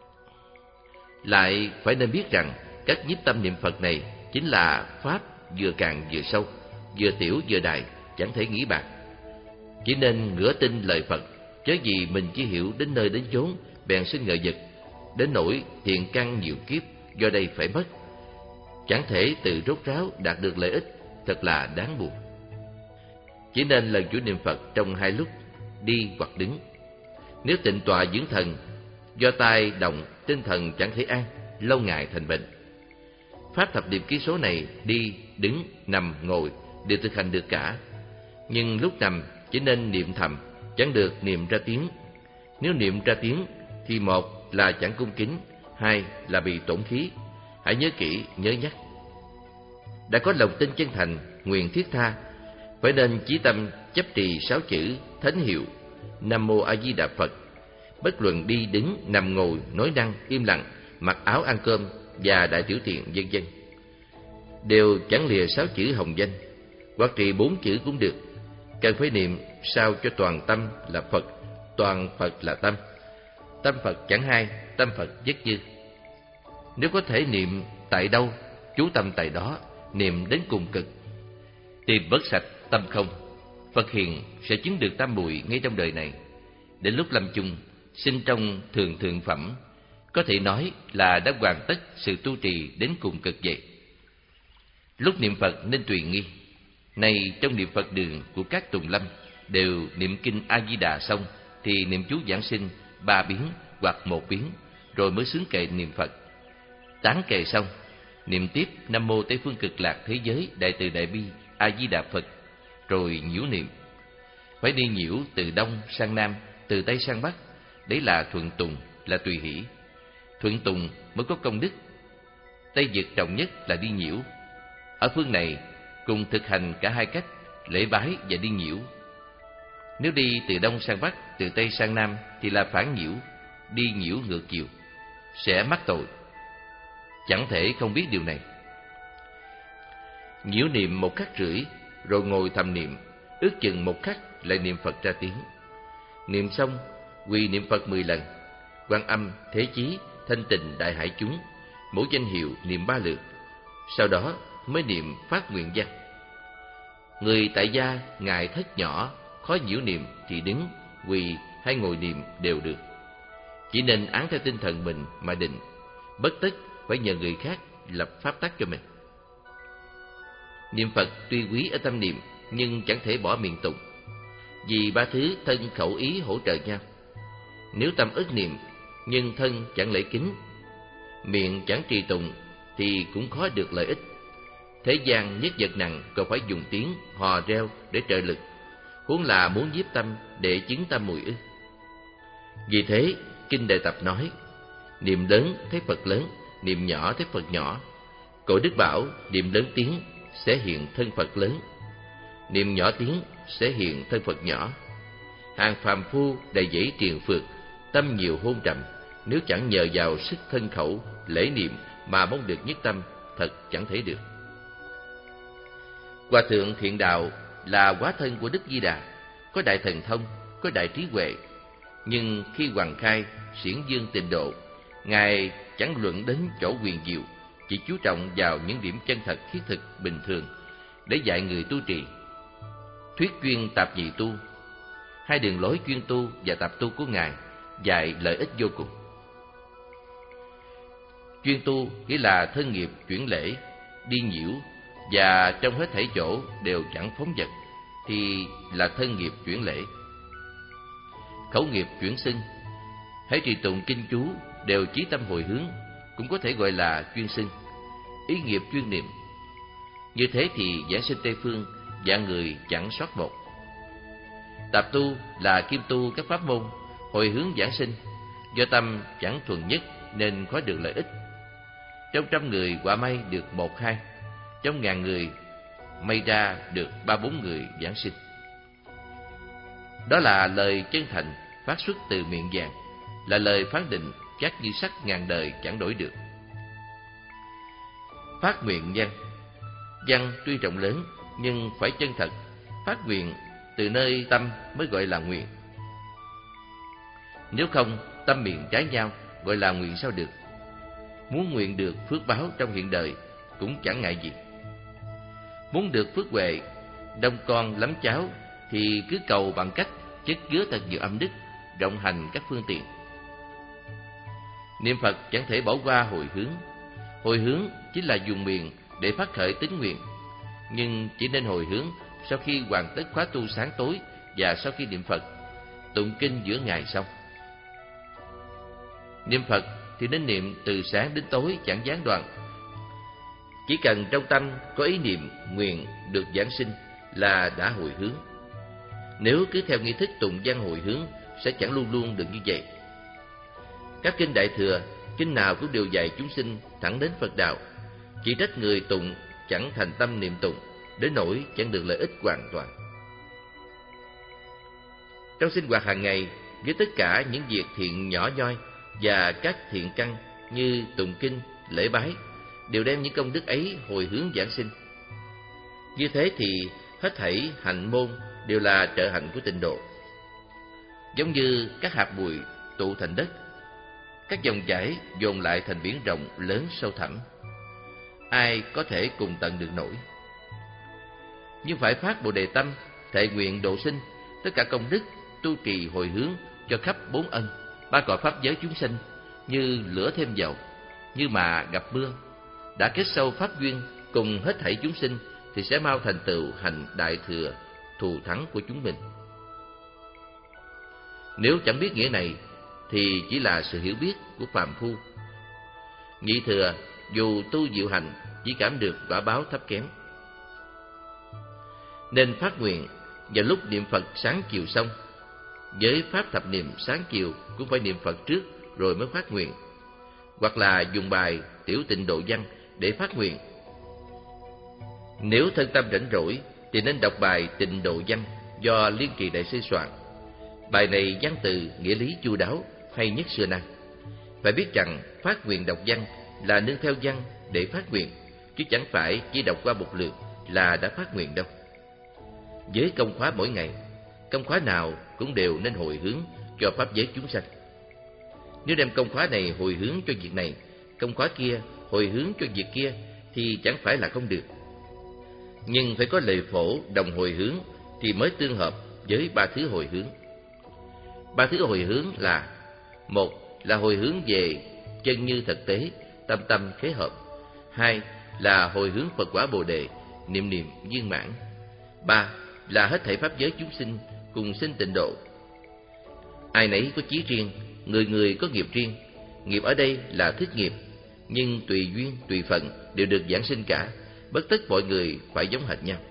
Lại phải nên biết rằng cách nhiếp tâm niệm Phật này chính là pháp vừa càng vừa sâu, vừa tiểu vừa đại, chẳng thể nghĩ bạc. Chỉ nên ngửa tin lời Phật, chớ gì mình chỉ hiểu đến nơi đến chốn bèn sinh ngờ vực, đến nỗi thiện căn nhiều kiếp do đây phải mất, chẳng thể tự rốt ráo đạt được lợi ích, thật là đáng buồn. Chỉ nên lần chủ niệm Phật trong hai lúc, đi hoặc đứng. Nếu tịnh tọa dưỡng thần, do tai động tinh thần chẳng thể an, lâu ngày thành bệnh. Pháp thập niệm ký số này đi, đứng, nằm, ngồi đều thực hành được cả. Nhưng lúc nằm chỉ nên niệm thầm, chẳng được niệm ra tiếng. Nếu niệm ra tiếng thì một là chẳng cung kính, hai là bị tổn khí. Hãy nhớ kỹ, nhớ nhắc. Đã có lòng tin chân thành, nguyện thiết tha, phải nên chí tâm chấp trì sáu chữ thánh hiệu Nam Mô A Di Đà Phật. Bất luận đi đứng, nằm ngồi, nói năng, im lặng, mặc áo ăn cơm và đại tiểu tiện vân vân, đều chẳng lìa sáu chữ hồng danh, hoặc trì bốn chữ cũng được. Cần phải niệm sao cho toàn tâm là Phật, toàn Phật là tâm. Tâm Phật chẳng hai, tâm Phật nhất như. Nếu có thể niệm tại đâu, chú tâm tại đó, niệm đến cùng cực, tìm bớt sạch tâm không, Phật hiền sẽ chứng được tam muội ngay trong đời này. Đến lúc lâm chung, sinh trong thường thượng phẩm, có thể nói là đã hoàn tất sự tu trì đến cùng cực vậy. Lúc niệm Phật nên tùy nghi. Này trong niệm Phật đường của các tùng lâm đều niệm kinh A Di Đà xong thì niệm chú giảng sinh ba biến hoặc một biến, rồi mới xướng kệ niệm Phật. Tán kệ xong, niệm tiếp Nam Mô Tây Phương Cực Lạc Thế Giới Đại Từ Đại Bi A Di Đà Phật, rồi nhiễu niệm. Phải đi nhiễu từ đông sang nam, từ tây sang bắc. Đấy là thuận tùng, là tùy hỷ. Thuận tùng mới có công đức. Tây vực trọng nhất là đi nhiễu. Ở phương này cùng thực hành cả hai cách, lễ bái và đi nhiễu. Nếu đi từ đông sang bắc, từ tây sang nam thì là phản nhiễu, đi nhiễu ngược chiều, sẽ mắc tội. Chẳng thể không biết điều này. Nhiễu niệm một khắc rưỡi, rồi ngồi thầm niệm, ước chừng một khắc lại niệm Phật ra tiếng. Niệm xong, quỳ niệm Phật mười lần, Quan Âm, Thế Chí, Thanh Tịnh, Đại Hải chúng, mỗi danh hiệu niệm ba lượt. Sau đó mới niệm phát nguyện văn. Người tại gia ngại thất nhỏ, khó nhiễu niệm thì đứng, quỳ hay ngồi niệm đều được. Chỉ nên án theo tinh thần mình mà định, bất tất phải nhờ người khác lập pháp tắc cho mình. Niệm Phật tuy quý ở tâm niệm, nhưng chẳng thể bỏ miệng tụng, vì ba thứ thân khẩu ý hỗ trợ nhau. Nếu tâm ức niệm nhưng thân chẳng lễ kính, miệng chẳng trì tụng thì cũng khó được lợi ích. Thế gian nhất vật nặng còn phải dùng tiếng hò reo để trợ lực, huống là muốn nhiếp tâm để chứng tâm mùi ư. Vì thế kinh Đại Tập nói: niệm lớn thấy Phật lớn, niệm nhỏ thấy Phật nhỏ. Cổ Đức bảo niệm lớn tiếng sẽ hiện thân Phật lớn, niệm nhỏ tiếng sẽ hiện thân Phật nhỏ. Hàng phàm phu đầy dẫy triền phượt, tâm nhiều hôn trầm, nếu chẳng nhờ vào sức thân khẩu lễ niệm mà mong được nhất tâm, thật chẳng thể được. Hòa thượng Thiện Đạo là hóa thân của Đức Di Đà, có đại thần thông, có đại trí huệ, nhưng khi hoàng khai xiển dương tịnh độ, ngài chẳng luận đến chỗ huyền diệu, chỉ chú trọng vào những điểm chân thật thiết thực bình thường để dạy người tu trì. Thuyết chuyên tạp nhị tu, hai đường lối chuyên tu và tạp tu của ngài dạy lợi ích vô cùng. Chuyên tu nghĩa là thân nghiệp chuyển lễ, đi nhiễu và trong hết thảy chỗ đều chẳng phóng dật thì là thân nghiệp chuyển lễ. Khẩu nghiệp chuyển xưng, hãy trì tụng kinh chú đều chí tâm hồi hướng, cũng có thể gọi là chuyên xưng. Ý nghiệp chuyên niệm. Như thế thì giảng sinh Tây Phương dạng người chẳng sót một. Tạp tu là kim tu các pháp môn, hồi hướng giảng sinh, do tâm chẳng thuần nhất nên khó được lợi ích. Trong trăm người quả may được một hai, trong ngàn người may ra được ba bốn người giảng sinh. Đó là lời chân thành phát xuất từ miệng vàng, là lời phán định chắc như sắt ngàn đời chẳng đổi được. Phát nguyện văn. Văn tuy rộng lớn nhưng phải chân thật, phát nguyện từ nơi tâm mới gọi là nguyện. Nếu không, tâm miệng trái nhau, gọi là nguyện sao được. Muốn nguyện được phước báo trong hiện đời cũng chẳng ngại gì. Muốn được phước huệ, đông con lắm cháu thì cứ cầu bằng cách chất chứa thật nhiều âm đức, rộng hành các phương tiện. Niệm Phật chẳng thể bỏ qua hồi hướng. Hồi hướng chính là dùng miệng để phát khởi tín nguyện, nhưng chỉ nên hồi hướng sau khi hoàn tất khóa tu sáng tối và sau khi niệm Phật, tụng kinh giữa ngày xong. Niệm Phật thì nên niệm từ sáng đến tối chẳng gián đoạn. Chỉ cần trong tâm có ý niệm nguyện được giảng sinh là đã hồi hướng. Nếu cứ theo nghi thức tụng văn hồi hướng sẽ chẳng luôn luôn được như vậy. Các kinh Đại Thừa, kinh nào cũng đều dạy chúng sinh thẳng đến Phật đạo, chỉ trách người tụng chẳng thành tâm niệm tụng, đến nỗi chẳng được lợi ích hoàn toàn. Trong sinh hoạt hàng ngày, với tất cả những việc thiện nhỏ nhoi và các thiện căn như tụng kinh, lễ bái, đều đem những công đức ấy hồi hướng giảng sinh. Như thế thì hết thảy hạnh môn đều là trợ hạnh của tịnh độ. Giống như các hạt bụi tụ thành đất, các dòng chảy dồn lại thành biển rộng lớn sâu thẳm, ai có thể cùng tận được nổi. Nhưng phải phát Bồ Đề tâm, thệ nguyện độ sinh tất cả công đức tu trì hồi hướng cho khắp bốn ân, ba cõi pháp giới chúng sinh, như lửa thêm dầu, như mà gặp mưa. Đã kết sâu pháp duyên cùng hết thảy chúng sinh thì sẽ mau thành tựu hành đại thừa thù thắng của chúng mình. Nếu chẳng biết nghĩa này thì chỉ là sự hiểu biết của phàm phu. Nhị thừa dù tu diệu hành chỉ cảm được quả báo thấp kém. Nên phát nguyện vào lúc niệm Phật sáng chiều xong. Với pháp thập niệm sáng chiều cũng phải niệm Phật trước rồi mới phát nguyện, hoặc là dùng bài Tiểu Tịnh Độ Văn để phát nguyện. Nếu thân tâm rảnh rỗi thì nên đọc bài Tịnh Độ Văn do Liên Trì Đại Sư soạn. Bài này văn từ nghĩa lý chu đáo, hay nhất xưa nay. Phải biết rằng phát nguyện đọc văn là nương theo văn để phát nguyện, chứ chẳng phải chỉ đọc qua một lượt là đã phát nguyện đâu. Với công khóa mỗi ngày, công khóa nào cũng đều nên hồi hướng cho pháp giới chúng sanh. Nếu đem công khóa này hồi hướng cho việc này, công khóa kia hồi hướng cho việc kia thì chẳng phải là không được. Nhưng phải có lệ phổ đồng hồi hướng thì mới tương hợp với ba thứ hồi hướng. Ba thứ hồi hướng là: một là hồi hướng về chân như thực tế, tâm tâm khế hợp. Hai là hồi hướng Phật quả Bồ Đề, niệm niệm viên mãn. Ba là hết thảy pháp giới chúng sinh cùng sinh tịnh độ. Ai nấy có chí riêng, người người có nghiệp riêng. Nghiệp ở đây là thức nghiệp, nhưng tùy duyên tùy phận đều được giảng sinh cả, bất tất mọi người phải giống hệt nhau.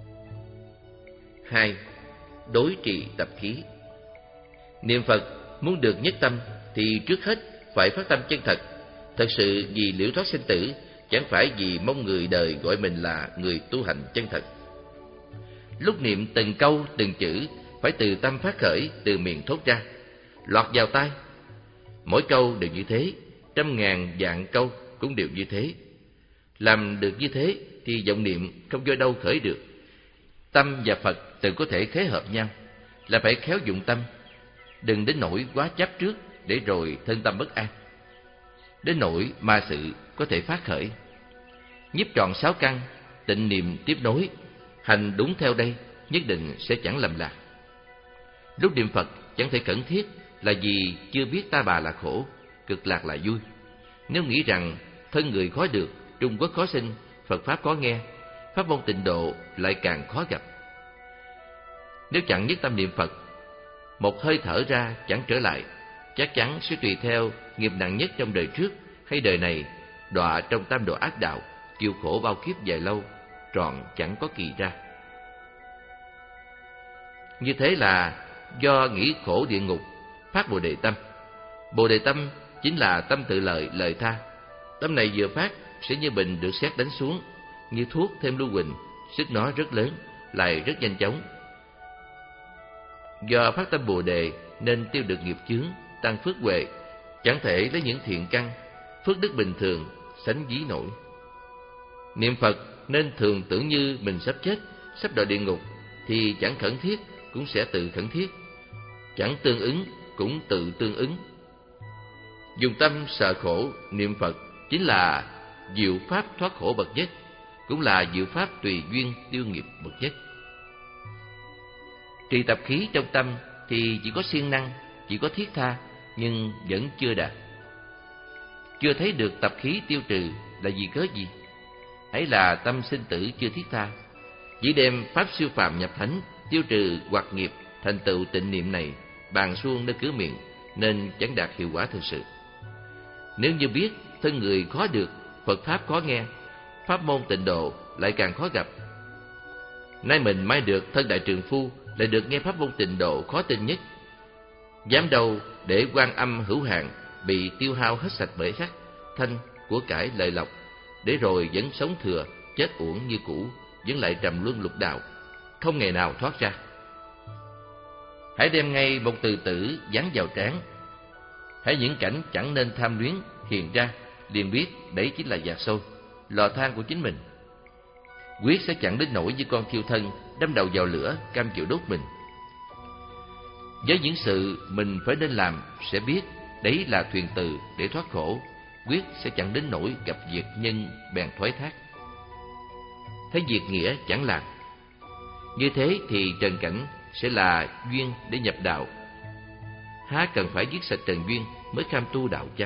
Hai, đối trì tập khí. Niệm Phật muốn được nhất tâm thì trước hết phải phát tâm chân thật, thật sự vì liễu thoát sinh tử, chẳng phải vì mong người đời gọi mình là người tu hành chân thật. Lúc niệm từng câu từng chữ phải từ tâm phát khởi, từ miệng thốt ra, lọt vào tai. Mỗi câu đều như thế, trăm ngàn vạn câu cũng đều như thế. Làm được như thế thì vọng niệm không do đâu khởi được. Tâm và Phật tự có thể khế hợp nhau, là phải khéo dụng tâm, đừng đến nỗi quá chấp trước để rồi thân tâm bất an, đến nỗi ma sự có thể phát khởi. Nhiếp trọn sáu căn, tịnh niệm tiếp nối, hành đúng theo đây nhất định sẽ chẳng lầm lạc. Lúc niệm Phật chẳng thể khẩn thiết là vì chưa biết ta bà là khổ, cực lạc là vui. Nếu nghĩ rằng thân người khó được, Trung Quốc khó sinh, Phật Pháp khó nghe, pháp môn tịnh độ lại càng khó gặp. Nếu chẳng nhất tâm niệm Phật, một hơi thở ra chẳng trở lại, chắc chắn sẽ tùy theo nghiệp nặng nhất trong đời trước hay đời này, đọa trong tam độ ác đạo, chịu khổ bao kiếp dài lâu, trọn chẳng có kỳ ra. Như thế là do nghĩ khổ địa ngục, phát Bồ Đề tâm. Bồ Đề tâm chính là tâm tự lợi, lợi tha. Tâm này vừa phát sẽ như bình được sét đánh xuống, như thuốc thêm lưu huỳnh, sức nó rất lớn, lại rất nhanh chóng. Do phát tâm Bồ Đề nên tiêu được nghiệp chướng, tăng phước huệ, chẳng thể lấy những thiện căn, phước đức bình thường sánh ví nổi. Niệm Phật nên thường tưởng như mình sắp chết, sắp đọa địa ngục, thì chẳng khẩn thiết cũng sẽ tự khẩn thiết, chẳng tương ứng cũng tự tương ứng. Dùng tâm sợ khổ, niệm Phật chính là diệu pháp thoát khổ bậc nhất, cũng là diệu pháp tùy duyên tiêu nghiệp bậc nhất. Trì tập khí trong tâm thì chỉ có siêng năng, chỉ có thiết tha, nhưng vẫn chưa đạt. Chưa thấy được tập khí tiêu trừ là vì cớ gì? Ấy là tâm sinh tử chưa thiết tha. Chỉ đem pháp siêu phàm nhập thánh, tiêu trừ hoặc nghiệp, thành tựu tịnh niệm này bàn suông nơi cửa miệng, nên chẳng đạt hiệu quả thực sự. Nếu như biết thân người khó được, Phật pháp khó nghe, pháp môn tịnh độ lại càng khó gặp. Nay mình mai được thân đại trượng phu, lại được nghe pháp môn tịnh độ khó tin nhất. Dám đâu để Quan Âm hữu hạn bị tiêu hao hết sạch bởi sắc, thanh, của cải lợi lộc, để rồi vẫn sống thừa, chết uổng như cũ, vẫn lại trầm luân lục đạo, không ngày nào thoát ra. Hãy đem ngay một từ tử dán vào trán. Hãy những cảnh chẳng nên tham luyến hiện ra, liền biết đấy chính là giạc sôi, lò than của chính mình. Quyết sẽ chẳng đến nỗi như con thiêu thân đâm đầu vào lửa, cam chịu đốt mình. Với những sự mình phải nên làm, sẽ biết đấy là thuyền từ để thoát khổ. Quyết sẽ chẳng đến nỗi gặp việc nhân bèn thoái thác. Thấy việc nghĩa chẳng làm. Như thế thì trần cảnh sẽ là duyên để nhập đạo. Há cần phải giết sạch trần duyên mới kham tu đạo chăng?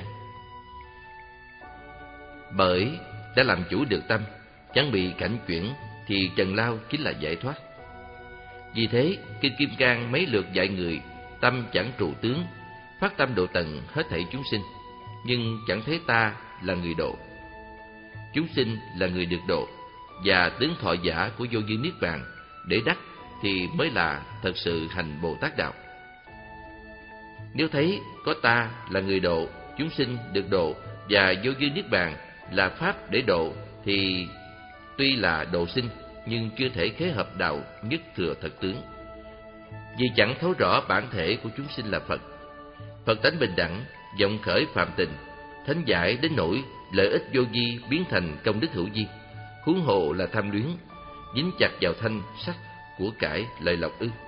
Bởi đã làm chủ được tâm, chẳng bị cảnh chuyển, thì trần lao chính là giải thoát. Vì thế Kinh Kim Cang mấy lượt dạy người tâm chẳng trụ tướng, phát tâm độ tận hết thảy chúng sinh, nhưng chẳng thấy ta là người độ. Chúng sinh là người được độ, và tướng thọ giả của vô vi niết bàn để đắc thì mới là thật sự hành Bồ Tát đạo. Nếu thấy có ta là người độ, chúng sinh được độ, và vô vi niết bàn là pháp để độ, thì tuy là độ sinh nhưng chưa thể khế hợp đạo nhất thừa thật tướng. Vì chẳng thấu rõ bản thể của chúng sinh là Phật. Phật tánh bình đẳng, vọng khởi phàm tình, thánh giải đến nỗi lợi ích vô vi biến thành công đức hữu vi, huống hồ là tham luyến, dính chặt vào thanh sắc của cải lợi lộc ư?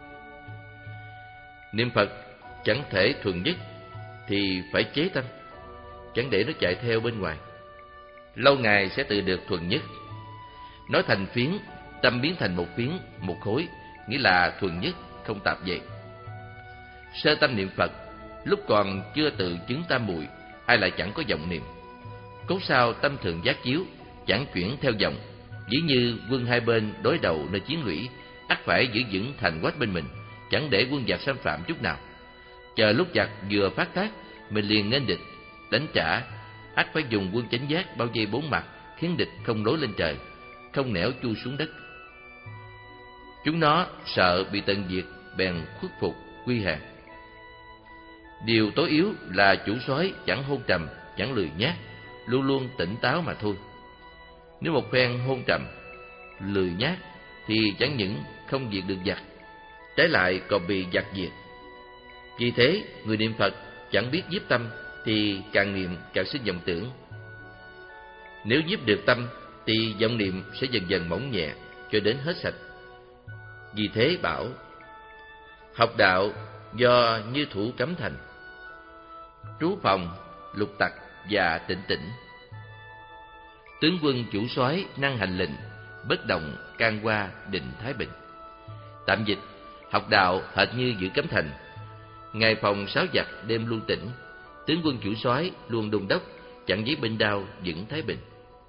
Niệm Phật chẳng thể thuần nhất thì phải chế tâm, chẳng để nó chạy theo bên ngoài. Lâu ngày sẽ tự được thuần nhất. Nói thành phiến, tâm biến thành một phiến, một khối, nghĩa là thuần nhất, không tạp vậy. Sơ tâm niệm Phật, lúc còn chưa tự chứng tam muội, ai lại chẳng có vọng niệm. Cốt sao tâm thường giác chiếu, chẳng chuyển theo vọng. Dĩ như quân hai bên đối đầu nơi chiến lũy, ắt phải giữ vững thành quách bên mình, chẳng để quân giặc xâm phạm chút nào. Chờ lúc giặc vừa phát tác, mình liền nghênh địch, đánh trả, ắt phải dùng quân chánh giác bao vây bốn mặt, khiến địch không lối lên trời, không nẻo chui xuống đất. Chúng nó sợ bị tận diệt, bèn khuất phục quy hàng. Điều tối yếu là chủ soái chẳng hôn trầm, chẳng lười nhác, luôn luôn tỉnh táo mà thôi. Nếu một phen hôn trầm, lười nhác thì chẳng những không diệt được giặc, trái lại còn bị giặc diệt. Vì thế người niệm Phật chẳng biết nhiếp tâm thì càng niệm càng sinh vọng tưởng. Nếu nhiếp được tâm thì vọng niệm sẽ dần dần mỏng nhẹ cho đến hết sạch. Vì thế bảo học đạo do như thủ cấm thành, trú phòng lục tặc và tĩnh tĩnh. Tướng quân chủ soái năng hành lệnh, bất động can qua định thái bình. Tạm dịch, học đạo hệt như giữ cấm thành, ngày phòng sáo giặc đêm luôn tĩnh. Tướng quân chủ soái luôn đôn đốc, chẳng giấy binh đao vững thái bình.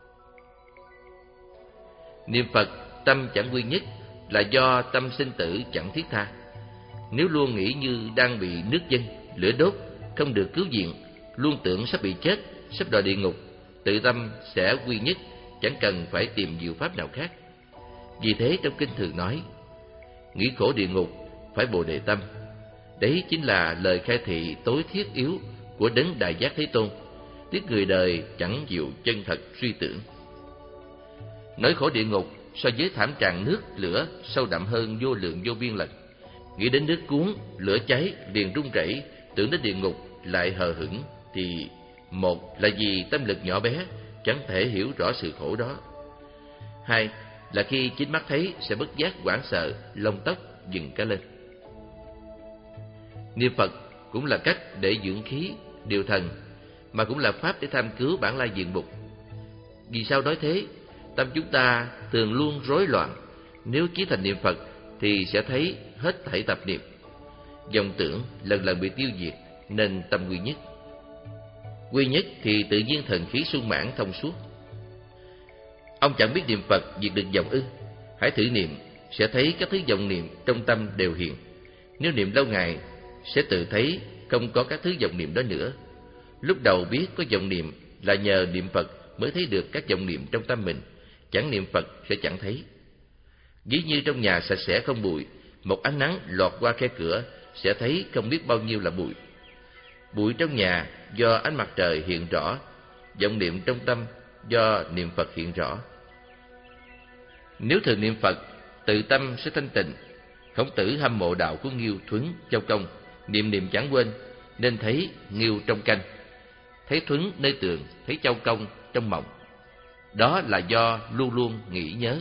Niệm Phật tâm chẳng quy nhất là do tâm sinh tử chẳng thiết tha. Nếu luôn nghĩ như đang bị nước dâng, lửa đốt, không được cứu viện, luôn tưởng sắp bị chết, sắp đọa địa ngục, tự tâm sẽ quy nhất, chẳng cần phải tìm diệu pháp nào khác. Vì thế trong kinh thường nói, nghĩ khổ địa ngục phải bồ đề tâm. Đấy chính là lời khai thị tối thiết yếu của đấng Đại Giác Thế Tôn, tiếc người đời chẳng chịu chân thật suy tưởng. Nỗi khổ địa ngục so với thảm trạng nước lửa sâu đậm hơn vô lượng vô biên lần. Nghĩ đến nước cuốn, lửa cháy liền run rẩy, tưởng đến địa ngục lại hờ hững, thì một là vì tâm lực nhỏ bé chẳng thể hiểu rõ sự khổ đó. Hai là khi chính mắt thấy sẽ bất giác hoảng sợ, lông tóc dựng cả lên. Niệm Phật cũng là cách để dưỡng khí, điều thần, mà cũng là pháp để tham cứu bản lai diện mục. Vì sao nói thế? Tâm chúng ta thường luôn rối loạn. Nếu chí thành niệm Phật thì sẽ thấy hết thảy tạp niệm. Vọng tưởng lần lần bị tiêu diệt nên tâm quy nhất. Quy nhất thì tự nhiên thần khí sung mãn thông suốt. Ông chẳng biết niệm Phật diệt được vọng ư? Hãy thử niệm, sẽ thấy các thứ vọng niệm trong tâm đều hiện. Nếu niệm lâu ngày, sẽ tự thấy không có các thứ vọng niệm đó nữa. Lúc đầu biết có vọng niệm là nhờ niệm Phật mới thấy được các vọng niệm trong tâm mình. Chẳng niệm Phật sẽ chẳng thấy. Ví như trong nhà sạch sẽ không bụi, một ánh nắng lọt qua khe cửa sẽ thấy không biết bao nhiêu là bụi. Bụi trong nhà do ánh mặt trời hiện rõ, vọng niệm trong tâm do niệm Phật hiện rõ. Nếu thường niệm Phật, tự tâm sẽ thanh tịnh. Khổng Tử hâm mộ đạo của Nghiêu, Thuấn, Châu Công, niệm niệm chẳng quên, nên thấy Nghiêu trong canh, thấy Thuấn nơi tường, thấy Châu Công trong mộng. Đó là do luôn luôn nghĩ nhớ.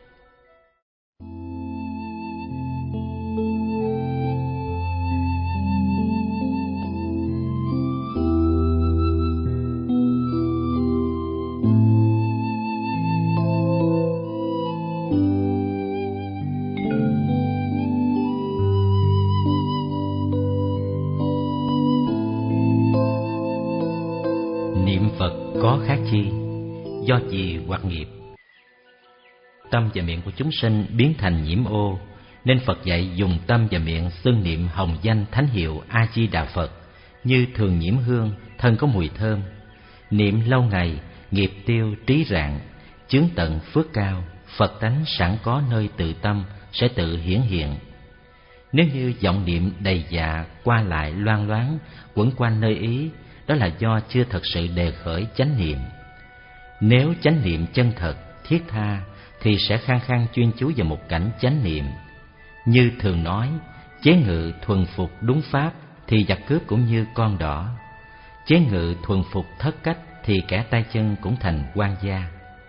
Niệm Phật có khác chi? Do gì hoặc nghiệp? Tâm và miệng của chúng sinh biến thành nhiễm ô, nên Phật dạy dùng tâm và miệng xưng niệm hồng danh thánh hiệu A Di Đà Phật, như thường nhiễm hương, thân có mùi thơm. Niệm lâu ngày, nghiệp tiêu trí rạng, chướng tận phước cao, Phật tánh sẵn có nơi tự tâm sẽ tự hiển hiện. Nếu như vọng niệm đầy dạ qua lại loan loáng quẩn quanh nơi ý, đó là do chưa thật sự đề khởi chánh niệm. Nếu chánh niệm chân thật, thiết tha thì sẽ khăng khăng chuyên chú vào một cảnh chánh niệm. Như thường nói, chế ngự thuần phục đúng pháp thì giặc cướp cũng như con đỏ. Chế ngự thuần phục thất cách thì kẻ tay chân cũng thành quan gia.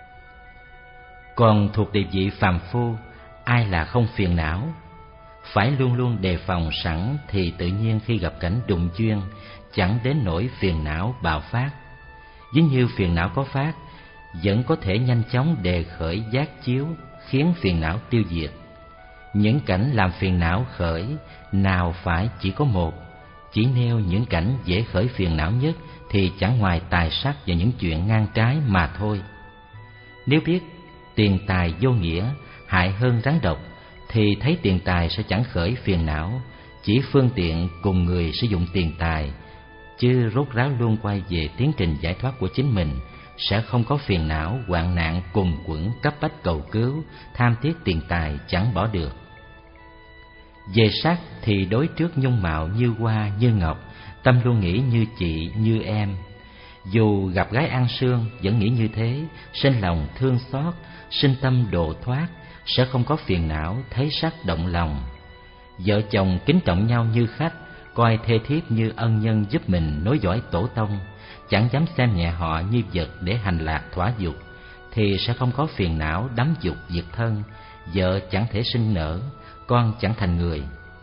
Còn thuộc địa vị phàm phu, ai là không phiền não? Phải luôn luôn đề phòng sẵn thì tự nhiên khi gặp cảnh đụng duyên, chẳng đến nỗi phiền não bạo phát. Ví như phiền não có phát, vẫn có thể nhanh chóng đề khởi giác chiếu, khiến phiền não tiêu diệt. Những cảnh làm phiền não khởi, nào phải chỉ có một. Chỉ nêu những cảnh dễ khởi phiền não nhất thì chẳng ngoài tài sắc và những chuyện ngang trái mà thôi. Nếu biết tiền tài vô nghĩa, hại hơn rắn độc, thì thấy tiền tài sẽ chẳng khởi phiền não, chỉ phương tiện cùng người sử dụng tiền tài, chứ rốt ráo luôn quay về tiến trình giải thoát của chính mình, sẽ không có phiền não hoạn nạn cùng quẫn cấp bách cầu cứu, tham tiếc tiền tài chẳng bỏ được. Về sắc thì đối trước nhung mạo như hoa như ngọc, tâm luôn nghĩ như chị như em. Dù gặp gái ăn sương vẫn nghĩ như thế, sinh lòng thương xót, sinh tâm độ thoát, sẽ không có phiền não thấy sắc động lòng. Vợ chồng kính trọng nhau như khách, coi thê thiếp như ân nhân giúp mình nối dõi tổ tông, chẳng dám xem nhẹ họ như vật để hành lạc thỏa dục, thì sẽ không có phiền não đắm dục diệt thân, vợ chẳng thể sinh nở, con chẳng thành người.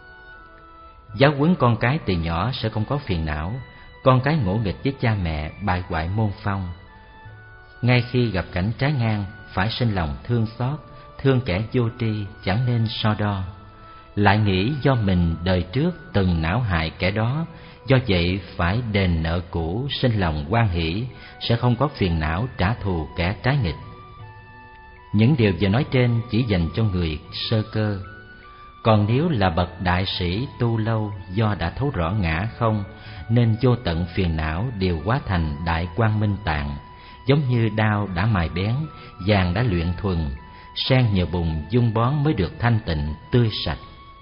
Giáo huấn con cái từ nhỏ sẽ không có phiền não, con cái ngỗ nghịch với cha mẹ bại hoại môn phong. Ngay khi gặp cảnh trái ngang, phải sinh lòng thương xót, thương kẻ vô tri chẳng nên so đo. Lại nghĩ do mình đời trước từng não hại kẻ đó, do vậy phải đền nợ cũ, sinh lòng hoan hỷ, sẽ không có phiền não trả thù kẻ trái nghịch. Những điều vừa nói trên chỉ dành cho người sơ cơ. Còn nếu là bậc đại sĩ tu lâu, do đã thấu rõ ngã không, nên vô tận phiền não đều hóa thành đại quang minh tạng, giống như đao đã mài bén, vàng đã luyện thuần, sen nhờ bùn dung bón mới được thanh tịnh tươi sạch.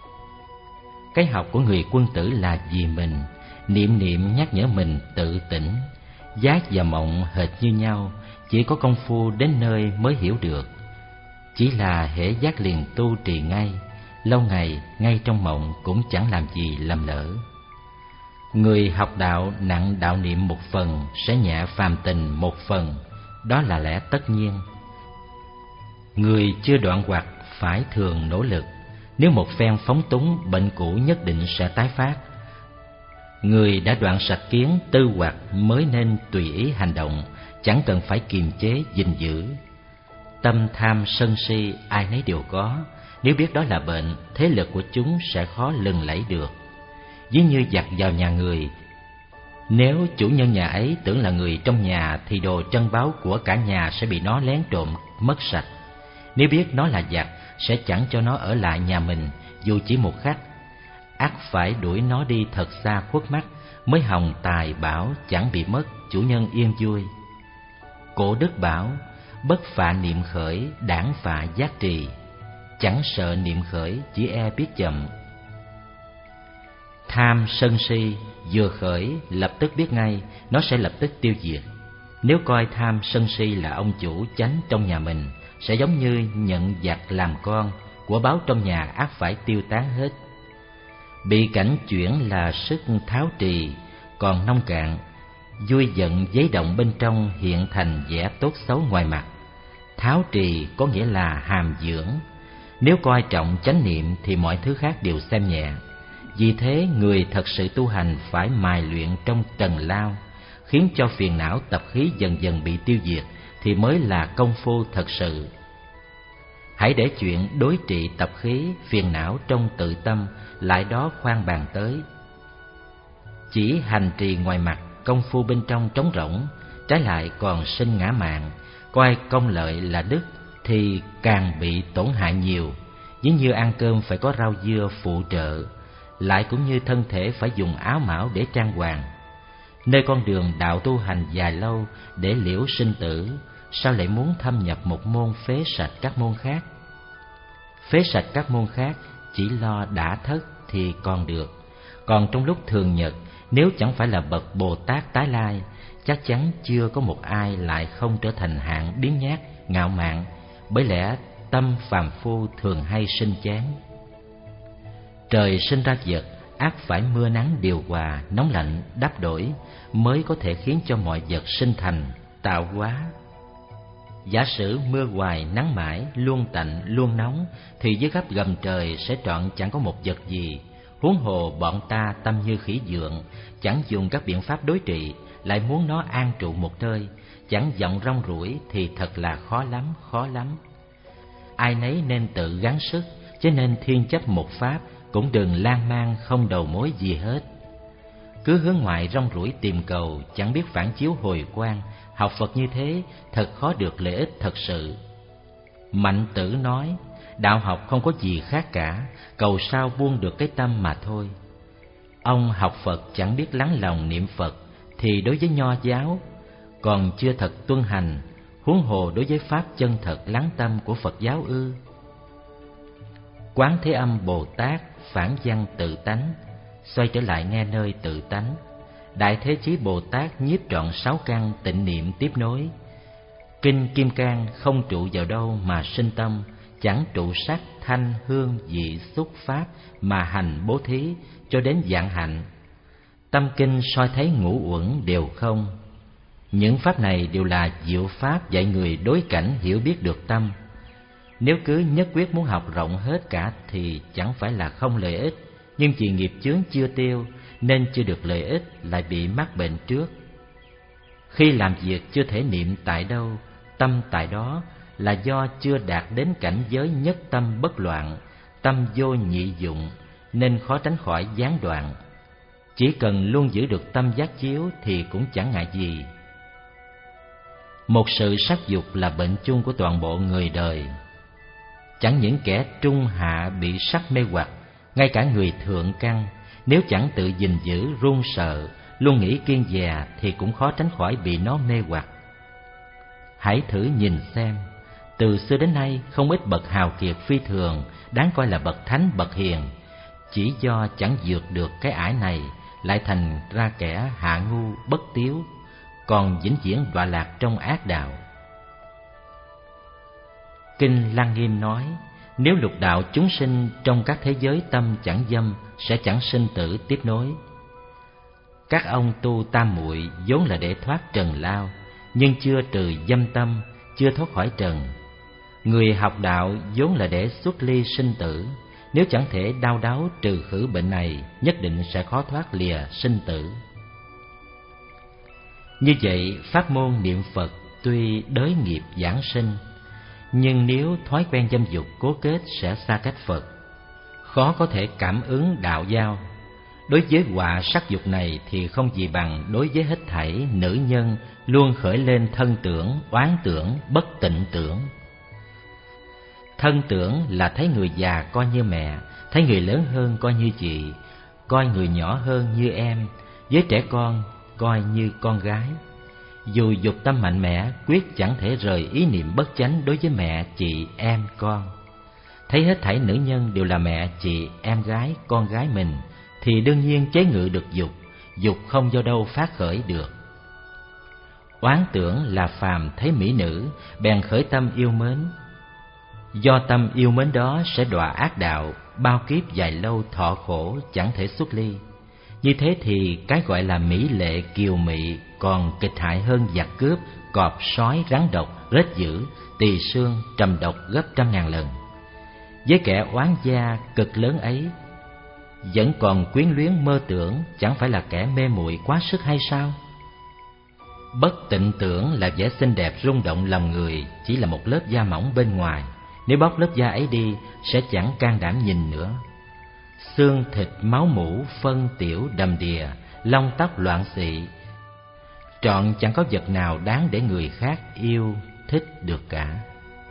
Cái học của người quân tử là vì mình, niệm niệm nhắc nhở mình tự tỉnh. Giác và mộng hệt như nhau, chỉ có công phu đến nơi mới hiểu được. Chỉ là hễ giác liền tu trì ngay, lâu ngày ngay trong mộng cũng chẳng làm gì lầm lỡ. Người học đạo nặng đạo niệm một phần, sẽ nhẹ phàm tình một phần, đó là lẽ tất nhiên. Người chưa đoạn hoặc phải thường nỗ lực, nếu một phen phóng túng, bệnh cũ nhất định sẽ tái phát. Người đã đoạn sạch kiến tư hoặc mới nên tùy ý hành động, chẳng cần phải kiềm chế gìn giữ. Tâm tham sân si ai nấy đều có, Nếu biết đó là bệnh, thế lực của chúng sẽ khó lừng lẫy được. Ví như giặc vào nhà người, nếu chủ nhân nhà ấy tưởng là người trong nhà thì đồ trân báu của cả nhà sẽ bị nó lén trộm mất sạch. Nếu biết nó là giặc, sẽ chẳng cho nó ở lại nhà mình dù chỉ một khắc. Ắt phải đuổi nó đi thật xa khuất mắt, mới hòng tài bảo chẳng bị mất, chủ nhân yên vui. Cổ đức bảo: bất phạ niệm khởi, đảng phạ giác trì. Chẳng sợ niệm khởi, chỉ e biết chậm. Tham sân si vừa khởi lập tức biết ngay, nó sẽ lập tức tiêu diệt. Nếu coi tham sân si là ông chủ chánh trong nhà mình, sẽ giống như nhận giặc làm con, của báu trong nhà ắt phải tiêu tán hết. Bị cảnh chuyển là sức tháo trì, còn nông cạn, vui giận giấy động bên trong hiện thành vẻ tốt xấu ngoài mặt. Tháo trì có nghĩa là hàm dưỡng. Nếu coi trọng chánh niệm thì mọi thứ khác đều xem nhẹ. Vì thế người thật sự tu hành phải mài luyện trong trần lao, khiến cho phiền não tập khí dần dần bị tiêu diệt, thì mới là công phu thật sự. Hãy để chuyện đối trị tập khí, phiền não trong tự tâm lại đó khoan bàn tới. Chỉ hành trì ngoài mặt, công phu bên trong trống rỗng, trái lại còn sinh ngã mạn, coi công lợi là đức thì càng bị tổn hại nhiều. Ví như ăn cơm phải có rau dưa phụ trợ, lại cũng như thân thể phải dùng áo mão để trang hoàng. Nơi con đường đạo tu hành dài lâu để liễu sinh tử, sao lại muốn thâm nhập một môn phế sạch các môn khác? Phế sạch các môn khác chỉ lo đã thất thì còn được, còn trong lúc thường nhật, nếu chẳng phải là bậc Bồ Tát tái lai, chắc chắn chưa có một ai lại không trở thành hạng biếng nhác, ngạo mạn. Bởi lẽ tâm phàm phu thường hay sinh chán. Trời sinh ra vật, ắt phải mưa nắng điều hòa, nóng lạnh đáp đổi, mới có thể khiến cho mọi vật sinh thành, tạo hóa. Giả sử mưa hoài nắng mãi, luôn tạnh luôn nóng, thì dưới gấp gầm trời sẽ trọn chẳng có một vật gì. Huống hồ bọn ta tâm như khỉ dượng, chẳng dùng các biện pháp đối trị, lại muốn nó an trụ một nơi, chẳng vọng rong ruổi thì thật là khó lắm, khó lắm. Ai nấy nên tự gắng sức, chứ nên thiên chấp một pháp, cũng đừng lan man không đầu mối gì hết. Cứ hướng ngoại rong ruổi tìm cầu, chẳng biết phản chiếu hồi quang, học Phật như thế thật khó được lợi ích thật sự. Mạnh Tử nói, đạo học không có gì khác cả, cầu sao buông được cái tâm mà thôi. Ông học Phật chẳng biết lắng lòng niệm Phật, thì đối với nho giáo còn chưa thật tuân hành, huống hồ đối với pháp chân thật lắng tâm của Phật giáo ư? Quán Thế Âm Bồ Tát phản văn tự tánh, xoay trở lại nghe nơi tự tánh. Đại Thế Chí Bồ Tát nhiếp trọn sáu căn tịnh niệm tiếp nối. Kinh Kim Cang không trụ vào đâu mà sinh tâm, chẳng trụ sắc thanh hương vị xúc pháp mà hành bố thí cho đến vạn hạnh. Tâm kinh soi thấy ngũ uẩn đều không. Những pháp này đều là diệu pháp dạy người đối cảnh hiểu biết được tâm. Nếu cứ nhất quyết muốn học rộng hết cả thì chẳng phải là không lợi ích, nhưng vì nghiệp chướng chưa tiêu nên chưa được lợi ích, lại bị mắc bệnh trước. Khi làm việc chưa thể niệm tại đâu, tâm tại đó, là do chưa đạt đến cảnh giới nhất tâm bất loạn, tâm vô nhị dụng, nên khó tránh khỏi gián đoạn. Chỉ cần luôn giữ được tâm giác chiếu thì cũng chẳng ngại gì. Một sự sắc dục là bệnh chung của toàn bộ người đời. Chẳng những kẻ trung hạ bị sắc mê hoặc, ngay cả người thượng căn, nếu chẳng tự gìn giữ run sợ, luôn nghĩ kiêng dè thì cũng khó tránh khỏi bị nó mê hoặc. Hãy thử nhìn xem, từ xưa đến nay không ít bậc hào kiệt phi thường, đáng coi là bậc thánh bậc hiền, chỉ do chẳng vượt được cái ải này, lại thành ra kẻ hạ ngu bất tiếu, còn vĩnh viễn đọa lạc trong ác đạo. Kinh Lăng Nghiêm nói, nếu lục đạo chúng sinh trong các thế giới tâm chẳng dâm, sẽ chẳng sinh tử tiếp nối. Các ông tu tam muội vốn là để thoát trần lao, nhưng chưa trừ dâm tâm, chưa thoát khỏi trần. Người học đạo vốn là để xuất ly sinh tử, nếu chẳng thể đau đáu trừ khử bệnh này, nhất định sẽ khó thoát lìa sinh tử. Như vậy, pháp môn niệm Phật tuy đới nghiệp giảng sinh, Nhưng nếu thói quen dâm dục cố kết sẽ xa cách Phật, khó có thể cảm ứng đạo giao. Đối với họa sắc dục này thì không gì bằng đối với hết thảy nữ nhân luôn khởi lên thân tưởng, oán tưởng, bất tịnh tưởng. Thân tưởng là thấy người già coi như mẹ, thấy người lớn hơn coi như chị, coi người nhỏ hơn như em, với trẻ con coi như con gái. Dù dục tâm mạnh mẽ, quyết chẳng thể rời ý niệm bất chánh đối với mẹ, chị, em, con. Thấy hết thảy nữ nhân đều là mẹ, chị, em gái, con gái mình, thì đương nhiên chế ngự được dục, dục không do đâu phát khởi được. Oán tưởng là phàm thấy mỹ nữ, bèn khởi tâm yêu mến. Do tâm yêu mến đó sẽ đọa ác đạo, bao kiếp dài lâu thọ khổ chẳng thể xuất ly. Như thế thì cái gọi là mỹ lệ kiều mị còn kịch hại hơn giặc cướp, cọp, sói, rắn độc, rết dữ, tỳ xương, trầm độc gấp trăm ngàn lần. Với kẻ oán gia cực lớn ấy, vẫn còn quyến luyến mơ tưởng, chẳng phải là kẻ mê muội quá sức hay sao? Bất tịnh tưởng là vẻ xinh đẹp rung động lòng người, chỉ là một lớp da mỏng bên ngoài. Nếu bóc lớp da ấy đi, sẽ chẳng can đảm nhìn nữa. Xương thịt máu mủ phân tiểu đầm đìa, lông tóc loạn xị, trọn chẳng có vật nào đáng để người khác yêu thích được cả.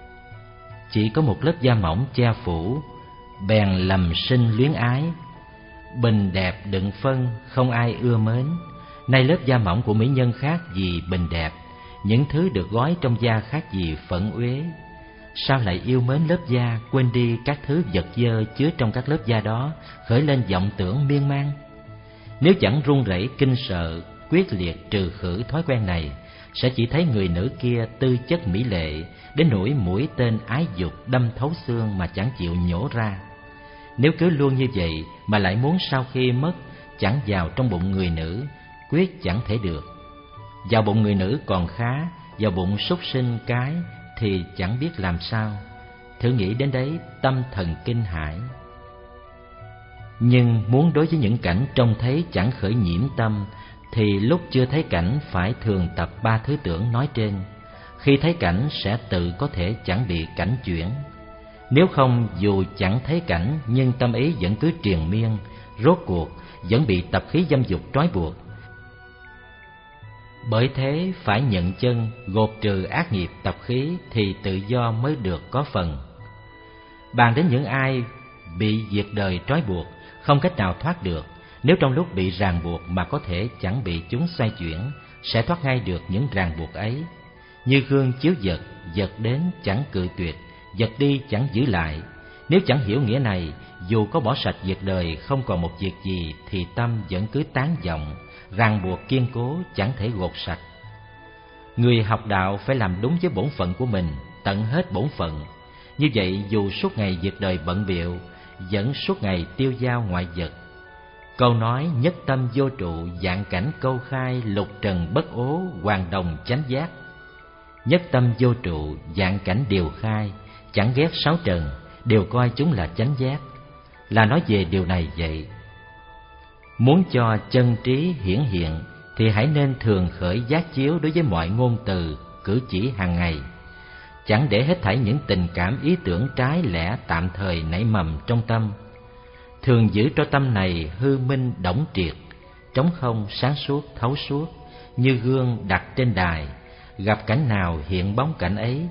Chỉ có một lớp da mỏng che phủ, bèn lầm sinh luyến ái. Bình đẹp đựng phân, không ai ưa mến. Nay lớp da mỏng của mỹ nhân khác gì bình đẹp, những thứ được gói trong da khác gì phẫn uế. Sao lại yêu mến lớp da, quên đi các thứ vật dơ chứa trong các lớp da đó, khởi lên vọng tưởng miên man? Nếu chẳng run rẩy kinh sợ, quyết liệt trừ khử thói quen này, sẽ chỉ thấy người nữ kia tư chất mỹ lệ, đến nỗi mũi tên ái dục đâm thấu xương mà chẳng chịu nhổ ra. Nếu cứ luôn như vậy mà lại muốn sau khi mất chẳng vào trong bụng người nữ, quyết chẳng thể được. Vào bụng người nữ còn khá, vào bụng súc sinh cái thì chẳng biết làm sao. Thử nghĩ đến đấy, tâm thần kinh hãi. Nhưng muốn đối với những cảnh trông thấy chẳng khởi nhiễm tâm, thì lúc chưa thấy cảnh phải thường tập ba thứ tưởng nói trên. Khi thấy cảnh sẽ tự có thể chẳng bị cảnh chuyển. Nếu không, dù chẳng thấy cảnh nhưng tâm ý vẫn cứ triền miên, rốt cuộc vẫn bị tập khí dâm dục trói buộc. Bởi thế phải nhận chân, gột trừ ác nghiệp tập khí thì tự do mới được có phần. Bàn đến những ai bị việc đời trói buộc, không cách nào thoát được, nếu trong lúc bị ràng buộc mà có thể chẳng bị chúng xoay chuyển, sẽ thoát ngay được những ràng buộc ấy. Như gương chiếu vật, vật đến chẳng cự tuyệt, vật đi chẳng giữ lại. Nếu chẳng hiểu nghĩa này, dù có bỏ sạch việc đời không còn một việc gì thì tâm vẫn cứ tán vọng, ràng buộc kiên cố chẳng thể gột sạch. Người học đạo phải làm đúng với bổn phận của mình, tận hết bổn phận. Như vậy dù suốt ngày việc đời bận bịu, vẫn suốt ngày tiêu dao ngoại vật. Câu nói nhất tâm vô trụ, vạn cảnh câu khai, lục trần bất ố, hoàng đồng chánh giác. Nhất tâm vô trụ, vạn cảnh đều khai, chẳng ghét sáu trần, đều coi chúng là chánh giác, là nói về điều này vậy. Muốn cho chân trí hiển hiện thì hãy nên thường khởi giác chiếu đối với mọi ngôn từ, cử chỉ hàng ngày. Chẳng để hết thảy những tình cảm ý tưởng trái lẽ tạm thời nảy mầm trong tâm. Thường giữ cho tâm này hư minh đổng triệt, trống không sáng suốt thấu suốt, như gương đặt trên đài, gặp cảnh nào hiện bóng cảnh ấy.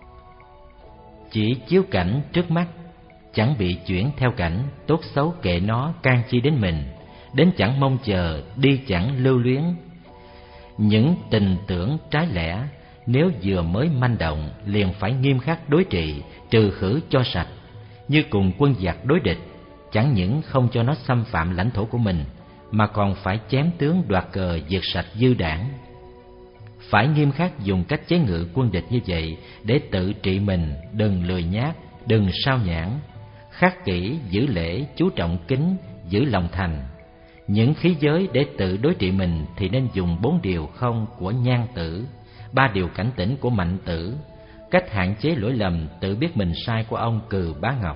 Chỉ chiếu cảnh trước mắt, chẳng bị chuyển theo cảnh, tốt xấu kệ nó, can chi đến mình, đến chẳng mong chờ, đi chẳng lưu luyến. Những tình tưởng trái lẽ, nếu vừa mới manh động, liền phải nghiêm khắc đối trị, trừ khử cho sạch. Như cùng quân giặc đối địch, chẳng những không cho nó xâm phạm lãnh thổ của mình, mà còn phải chém tướng đoạt cờ, diệt sạch dư đảng. Phải nghiêm khắc dùng cách chế ngự quân địch như vậy để tự trị mình, đừng lười nhác, đừng sao nhãng. Khắc kỹ, giữ lễ, chú trọng kính, giữ lòng thành. Những khí giới để tự đối trị mình thì nên dùng bốn điều không của Nhan Tử, ba điều cảnh tỉnh của Mạnh Tử, cách hạn chế lỗi lầm tự biết mình sai của ông Cừ Bá Ngọc.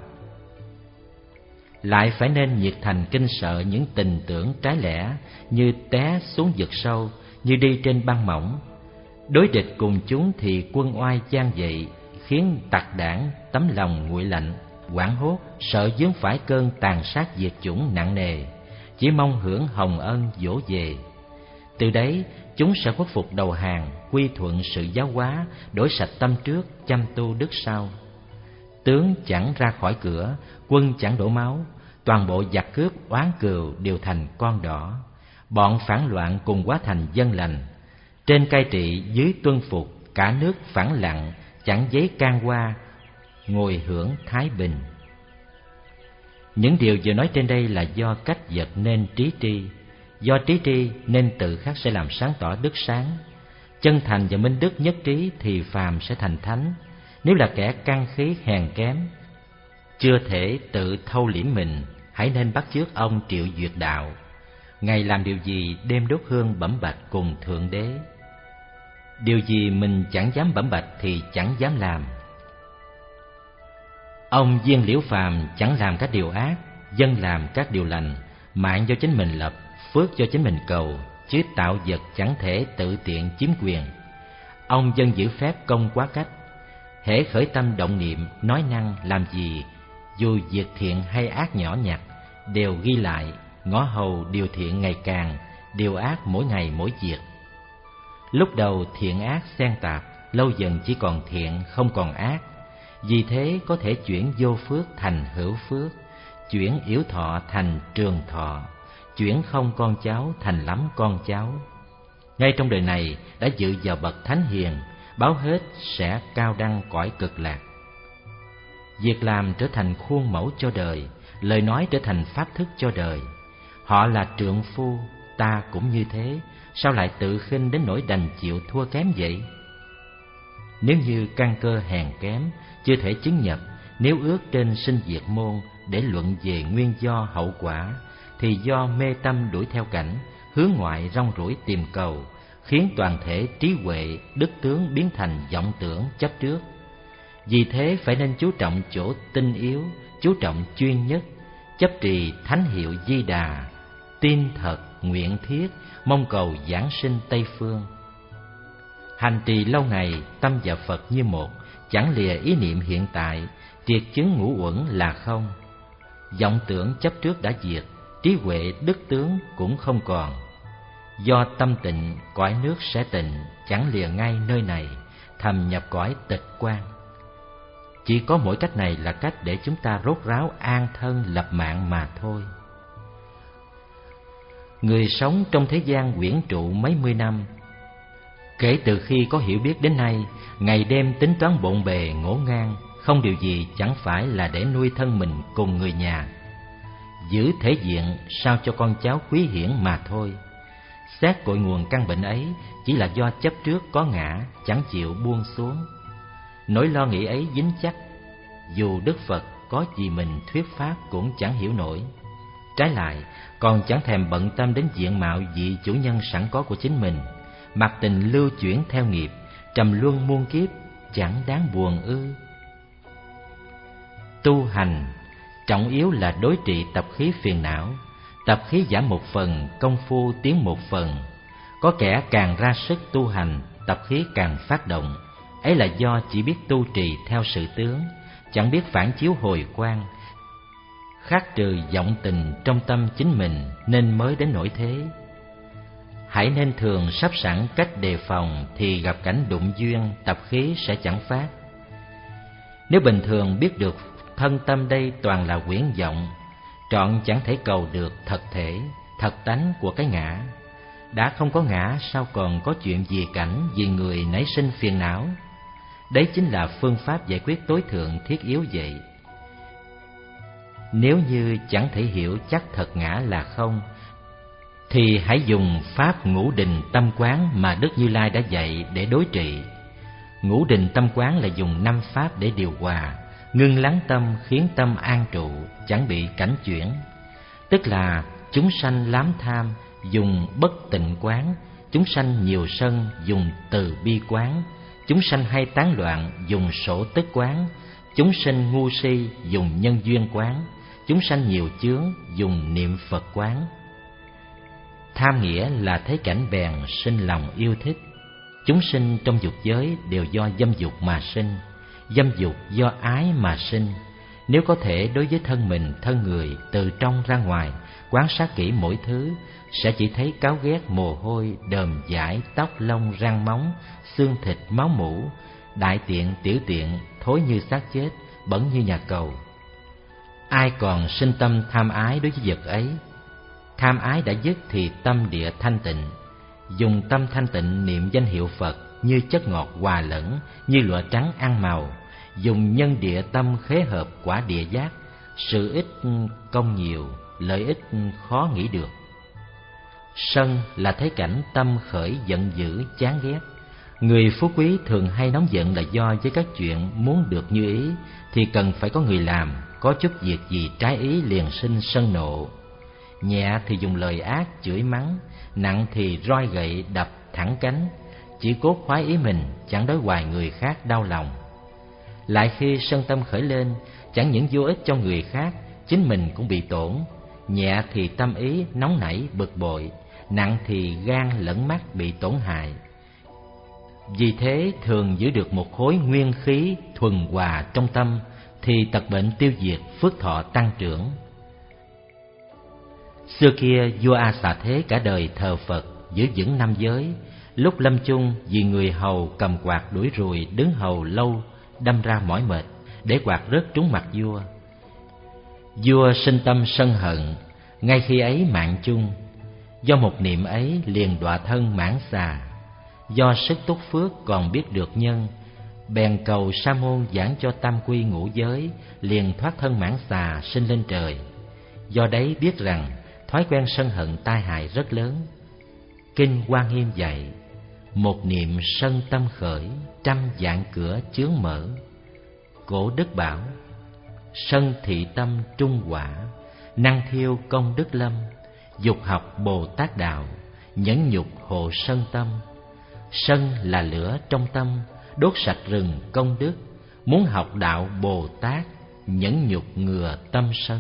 Lại phải nên nhiệt thành kinh sợ những tình tưởng trái lẽ, như té xuống vực sâu, như đi trên băng mỏng. Đối địch cùng chúng thì quân oai trang dậy, khiến tặc đảng tấm lòng nguội lạnh, hoảng hốt, sợ vướng phải cơn tàn sát diệt chủng nặng nề, chỉ mong hưởng hồng ân dỗ về. Từ đấy, chúng sẽ khuất phục đầu hàng, quy thuận sự giáo hóa, đổi sạch tâm trước, chăm tu đức sau. Tướng chẳng ra khỏi cửa, quân chẳng đổ máu, toàn bộ giặc cướp oán cừu đều thành con đỏ. Bọn phản loạn cùng hóa thành dân lành, trên cai trị dưới tuân phục, cả nước phẳng lặng, chẳng giấy can qua, ngồi hưởng thái bình. Những điều vừa nói trên đây là do cách vật nên trí tri, do trí tri nên tự khắc sẽ làm sáng tỏ đức sáng. Chân thành và minh đức nhất trí thì phàm sẽ thành thánh. Nếu là kẻ căn khí hèn kém, chưa thể tự thâu liễm mình, hãy nên bắt chước ông Triệu Duyệt Đạo. Ngày làm điều gì đêm đốt hương bẩm bạch cùng Thượng Đế. Điều gì mình chẳng dám bẩm bạch thì chẳng dám làm. Ông Viên Liễu Phàm chẳng làm các điều ác, dân làm các điều lành, mạng do chính mình lập, phước do chính mình cầu, chứ tạo vật chẳng thể tự tiện chiếm quyền. Ông dân giữ phép công quá cách, hễ khởi tâm động niệm, nói năng làm gì, dù việc thiện hay ác nhỏ nhặt, đều ghi lại, ngó hầu điều thiện ngày càng, điều ác mỗi ngày mỗi việc. Lúc đầu thiện ác xen tạp, lâu dần chỉ còn thiện không còn ác. Vì thế có thể chuyển vô phước thành hữu phước, chuyển yếu thọ thành trường thọ, chuyển không con cháu thành lắm con cháu. Ngay trong đời này đã dự vào bậc thánh hiền, báo hết sẽ cao đăng cõi cực lạc. Việc làm trở thành khuôn mẫu cho đời, lời nói trở thành pháp thức cho đời. Họ là trượng phu, ta cũng như thế, sao lại tự khinh đến nỗi đành chịu thua kém vậy? Nếu như căn cơ hèn kém, chưa thể chứng nhập, nếu ước trên sinh diệt môn để luận về nguyên do hậu quả, thì do mê tâm đuổi theo cảnh, hướng ngoại rong ruổi tìm cầu, khiến toàn thể trí huệ, đức tướng biến thành vọng tưởng chấp trước. Vì thế phải nên chú trọng chỗ tinh yếu, chú trọng chuyên nhất, chấp trì thánh hiệu Di Đà, tin thật, nguyện thiết, mong cầu giảng sinh Tây phương. Hành trì lâu ngày, tâm và Phật như một, chẳng lìa ý niệm hiện tại, triệt chứng ngũ uẩn là không. Vọng tưởng chấp trước đã diệt, trí huệ đức tướng cũng không còn. Do tâm tịnh, cõi nước sẽ tịnh, chẳng lìa ngay nơi này, thầm nhập cõi tịch quan. Chỉ có mỗi cách này là cách để chúng ta rốt ráo an thân lập mạng mà thôi. Người sống trong thế gian quyển trụ mấy mươi năm, kể từ khi có hiểu biết đến nay, ngày đêm tính toán bộn bề ngổn ngang, không điều gì chẳng phải là để nuôi thân mình cùng người nhà, giữ thể diện sao cho con cháu quý hiển mà thôi. Xét cội nguồn căn bệnh ấy chỉ là do chấp trước có ngã, chẳng chịu buông xuống. Nỗi lo nghĩ ấy dính chắc, dù Đức Phật có gì mình thuyết pháp cũng chẳng hiểu nổi. Trái lại, còn chẳng thèm bận tâm đến diện mạo vị chủ nhân sẵn có của chính mình, mặc tình lưu chuyển theo nghiệp, trầm luân muôn kiếp, chẳng đáng buồn ư. Tu hành, trọng yếu là đối trị tập khí phiền não. Tập khí giảm một phần, công phu tiến một phần. Có kẻ càng ra sức tu hành, tập khí càng phát động. Ấy là do chỉ biết tu trì theo sự tướng, chẳng biết phản chiếu hồi quang, khắc trừ vọng tình trong tâm chính mình, nên mới đến nỗi thế. Hãy nên thường sắp sẵn cách đề phòng, thì gặp cảnh đụng duyên, tập khí sẽ chẳng phát. Nếu bình thường biết được thân tâm đây toàn là quyển vọng, trọn chẳng thể cầu được thật thể, thật tánh của cái ngã. Đã không có ngã, sao còn có chuyện vì cảnh, vì người nảy sinh phiền não? Đấy chính là phương pháp giải quyết tối thượng thiết yếu vậy. Nếu như chẳng thể hiểu chắc thật ngã là không, thì hãy dùng pháp ngũ định tâm quán mà Đức Như Lai đã dạy để đối trị. Ngũ định tâm quán là dùng năm pháp để điều hòa, ngưng lắng tâm, khiến tâm an trụ, chẳng bị cảnh chuyển. Tức là chúng sanh lám tham, dùng bất tịnh quán; chúng sanh nhiều sân, dùng từ bi quán; chúng sanh hay tán loạn, dùng sổ tức quán; chúng sinh ngu si, dùng nhân duyên quán; chúng sanh nhiều chướng, dùng niệm Phật quán. Tham nghĩa là thấy cảnh bèn sinh lòng yêu thích. Chúng sinh trong dục giới đều do dâm dục mà sinh, Dâm dục do ái mà sinh. Nếu có thể đối với thân mình, thân người, từ trong ra ngoài, quan sát kỹ mỗi thứ, sẽ chỉ thấy cáu ghét, mồ hôi, đờm dãi, tóc lông, răng móng, xương thịt, máu mủ, đại tiện, tiểu tiện, thối như xác chết, bẩn như nhà cầu. Ai còn sinh tâm tham ái đối với vật ấy? Tham ái đã dứt thì tâm địa thanh tịnh. Dùng tâm thanh tịnh niệm danh hiệu Phật như chất ngọt hòa lẫn, như lụa trắng ăn màu. Dùng nhân địa tâm khế hợp quả địa giác, sự ích công nhiều, lợi ích khó nghĩ được. Sân là thấy cảnh tâm khởi giận dữ, chán ghét. Người phú quý thường hay nóng giận là do với các chuyện muốn được như ý thì cần phải có người làm, có chút việc gì trái ý liền sinh sân nộ. Nhẹ thì dùng lời ác chửi mắng, nặng thì roi gậy đập thẳng cánh, chỉ cốt khoái ý mình, chẳng đối hoài người khác đau lòng. Lại khi sân tâm khởi lên, chẳng những vô ích cho người khác, chính mình cũng bị tổn. Nhẹ thì tâm ý nóng nảy bực bội, nặng thì gan lẫn mắt bị tổn hại. Vì thế thường giữ được một khối nguyên khí thuần hòa trong tâm thì tật bệnh tiêu diệt, phước thọ tăng trưởng. Xưa kia vua A Xà Thế cả đời thờ Phật, giữ vững năm giới. Lúc lâm chung vì người hầu cầm quạt đuổi ruồi đứng hầu lâu, đâm ra mỏi mệt, để quạt rớt trúng mặt vua. Vua sinh tâm sân hận, ngay khi ấy mạng chung. Do một niệm ấy liền đọa thân mãn xà. Do sức túc phước còn biết được nhân, bèn cầu Sa môn giảng cho tam quy ngũ giới, liền thoát thân mãn xà sinh lên trời. Do đấy biết rằng thói quen sân hận tai hại rất lớn. Kinh Quan Nghiêm dạy: một niệm sân tâm khởi, trăm vạn cửa chướng mở. Cổ đức bảo: sân thị tâm trung quả, năng thiêu công đức lâm. Dục học Bồ Tát đạo, nhẫn nhục hộ sân tâm. Sân là lửa trong tâm, đốt sạch rừng công đức. Muốn học đạo Bồ Tát, nhẫn nhục ngừa tâm sân.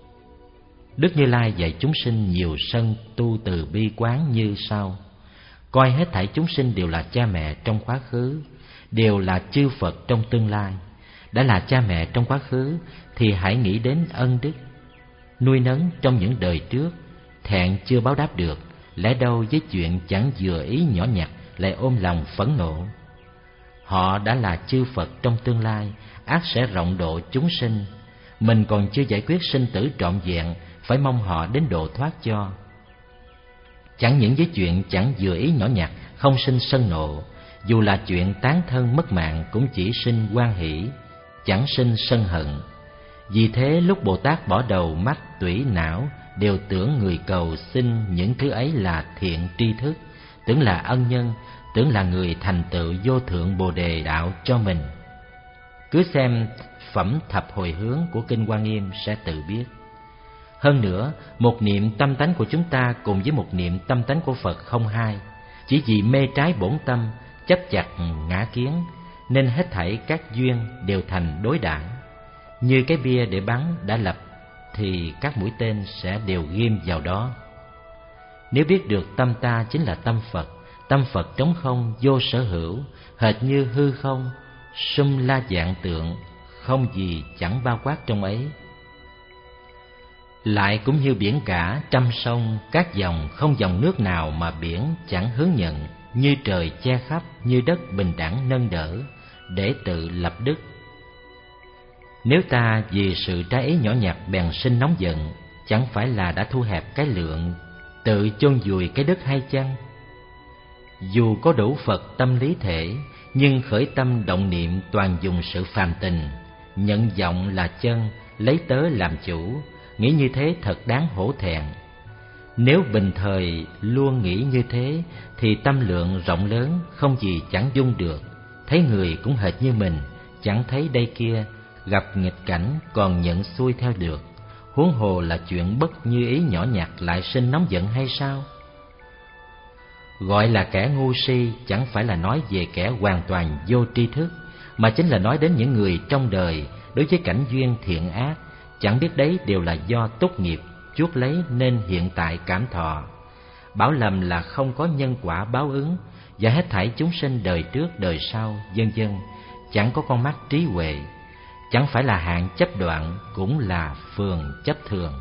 Đức Như Lai dạy chúng sinh nhiều sân tu từ bi quán như sau: coi hết thảy chúng sinh đều là cha mẹ trong quá khứ, đều là chư Phật trong tương lai. Đã là cha mẹ trong quá khứ thì hãy nghĩ đến ân đức nuôi nấng trong những đời trước, thẹn chưa báo đáp được. Lẽ đâu với chuyện chẳng vừa ý nhỏ nhặt lại ôm lòng phẫn nộ. Họ đã là chư Phật trong tương lai, ắt sẽ rộng độ chúng sinh. Mình còn chưa giải quyết sinh tử trọn vẹn, phải mong họ đến độ thoát cho. Chẳng những với chuyện chẳng vừa ý nhỏ nhặt không sinh sân nộ, dù là chuyện tán thân mất mạng cũng chỉ sinh hoan hỷ, chẳng sinh sân hận. Vì thế lúc Bồ Tát bỏ đầu mắt tủy não đều tưởng người cầu xin những thứ ấy là thiện tri thức, tưởng là ân nhân, tưởng là người thành tựu vô thượng Bồ Đề đạo cho mình. Cứ xem phẩm thập hồi hướng của Kinh Hoa Nghiêm sẽ tự biết. Hơn nữa, một niệm tâm tánh của chúng ta cùng với một niệm tâm tánh của Phật không hai. Chỉ vì mê trái bổn tâm, chấp chặt ngã kiến, nên hết thảy các duyên đều thành đối đãi. Như cái bia để bắn đã lập thì các mũi tên sẽ đều ghim vào đó. Nếu biết được tâm ta chính là tâm Phật, tâm Phật trống không vô sở hữu, hệt như hư không, sum la dạng tượng, không gì chẳng bao quát trong ấy. Lại cũng như biển cả trăm sông, các dòng không dòng nước nào mà biển chẳng hướng nhận, như trời che khắp, như đất bình đẳng nâng đỡ, để tự lập đức. Nếu ta vì sự trái ý nhỏ nhặt bèn sinh nóng giận, chẳng phải là đã thu hẹp cái lượng, tự chôn vùi cái đức hay chăng? Dù có đủ Phật tâm lý thể, nhưng khởi tâm động niệm toàn dùng sự phàm tình, nhận vọng là chân, lấy tớ làm chủ, nghĩ như thế thật đáng hổ thẹn. Nếu bình thời luôn nghĩ như thế thì tâm lượng rộng lớn, không gì chẳng dung được. Thấy người cũng hệt như mình, chẳng thấy đây kia, gặp nghịch cảnh còn nhận xuôi theo được. Huống hồ là chuyện bất như ý nhỏ nhặt lại sinh nóng giận hay sao? Gọi là kẻ ngu si chẳng phải là nói về kẻ hoàn toàn vô tri thức, mà chính là nói đến những người trong đời đối với cảnh duyên thiện ác, chẳng biết đấy đều là do túc nghiệp chuốc lấy nên hiện tại cảm thọ. Bảo lầm là không có nhân quả báo ứng, và hết thảy chúng sinh đời trước đời sau vân vân chẳng có con mắt trí huệ, chẳng phải là hạng chấp đoạn, cũng là phường chấp thường.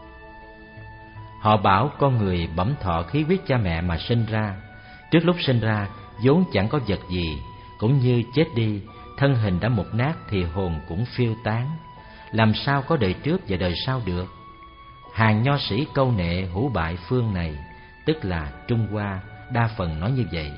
Họ bảo con người bẩm thọ khí huyết cha mẹ mà sinh ra, trước lúc sinh ra vốn chẳng có vật gì, cũng như chết đi, thân hình đã mục nát thì hồn cũng phiêu tán, làm sao có đời trước và đời sau được. Hàng nho sĩ câu nệ hữu bại phương này, tức là Trung Hoa, đa phần nói như vậy.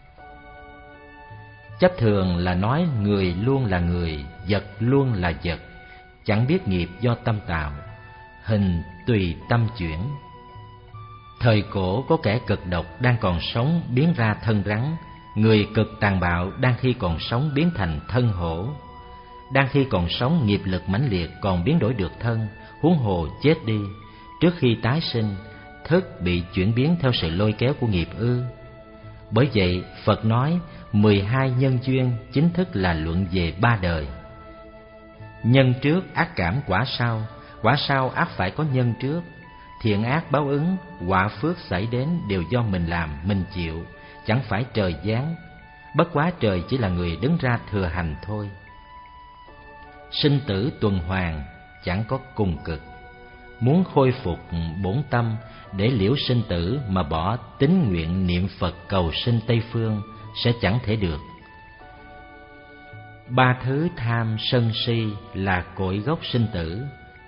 Chấp thường là nói người luôn là người, vật luôn là vật, chẳng biết nghiệp do tâm tạo, hình tùy tâm chuyển. Thời cổ có kẻ cực độc đang còn sống biến ra thân rắn, người cực tàn bạo đang khi còn sống biến thành thân hổ. Đang khi còn sống nghiệp lực mãnh liệt còn biến đổi được thân, huống hồ chết đi, trước khi tái sinh, thức bị chuyển biến theo sự lôi kéo của nghiệp ư. Bởi vậy Phật nói mười hai nhân duyên chính thức là luận về ba đời. Nhân trước ác cảm quả sau, quả sau ác phải có nhân trước. Thiện ác báo ứng, quả phước xảy đến đều do mình làm, mình chịu, chẳng phải trời giáng. Bất quá trời chỉ là người đứng ra thừa hành thôi. Sinh tử tuần hoàn chẳng có cùng cực. Muốn khôi phục bổn tâm để liễu sinh tử mà bỏ tín nguyện niệm Phật cầu sinh Tây Phương sẽ chẳng thể được. Ba thứ tham sân si là cội gốc sinh tử.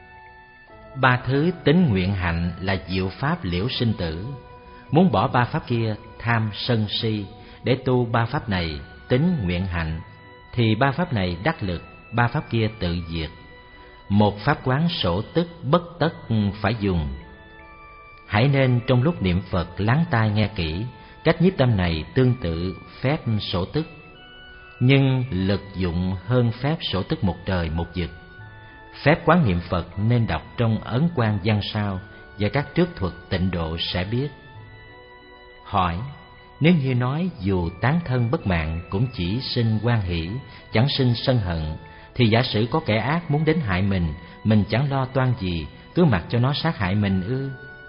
Ba thứ tín nguyện hạnh là diệu pháp liễu sinh tử. Muốn bỏ ba pháp kia tham sân si để tu ba pháp này tín nguyện hạnh thì ba pháp này đắc lực, ba pháp kia tự diệt. Một pháp quán sổ tức bất tất phải dùng. Hãy nên trong lúc niệm Phật lắng tai nghe kỹ, cách nhiếp tâm này tương tự phép sổ tức, nhưng lực dụng hơn phép sổ tức một trời một vực. Phép quán niệm Phật nên đọc trong ấn quan văn sao và các trước thuật tịnh độ sẽ biết. Hỏi: nếu như nói dù tán thân bất mạng cũng chỉ sinh hoan hỷ, chẳng sinh sân hận, thì giả sử có kẻ ác muốn đến hại mình, mình chẳng lo toan gì, cứ mặc cho nó sát hại mình ư?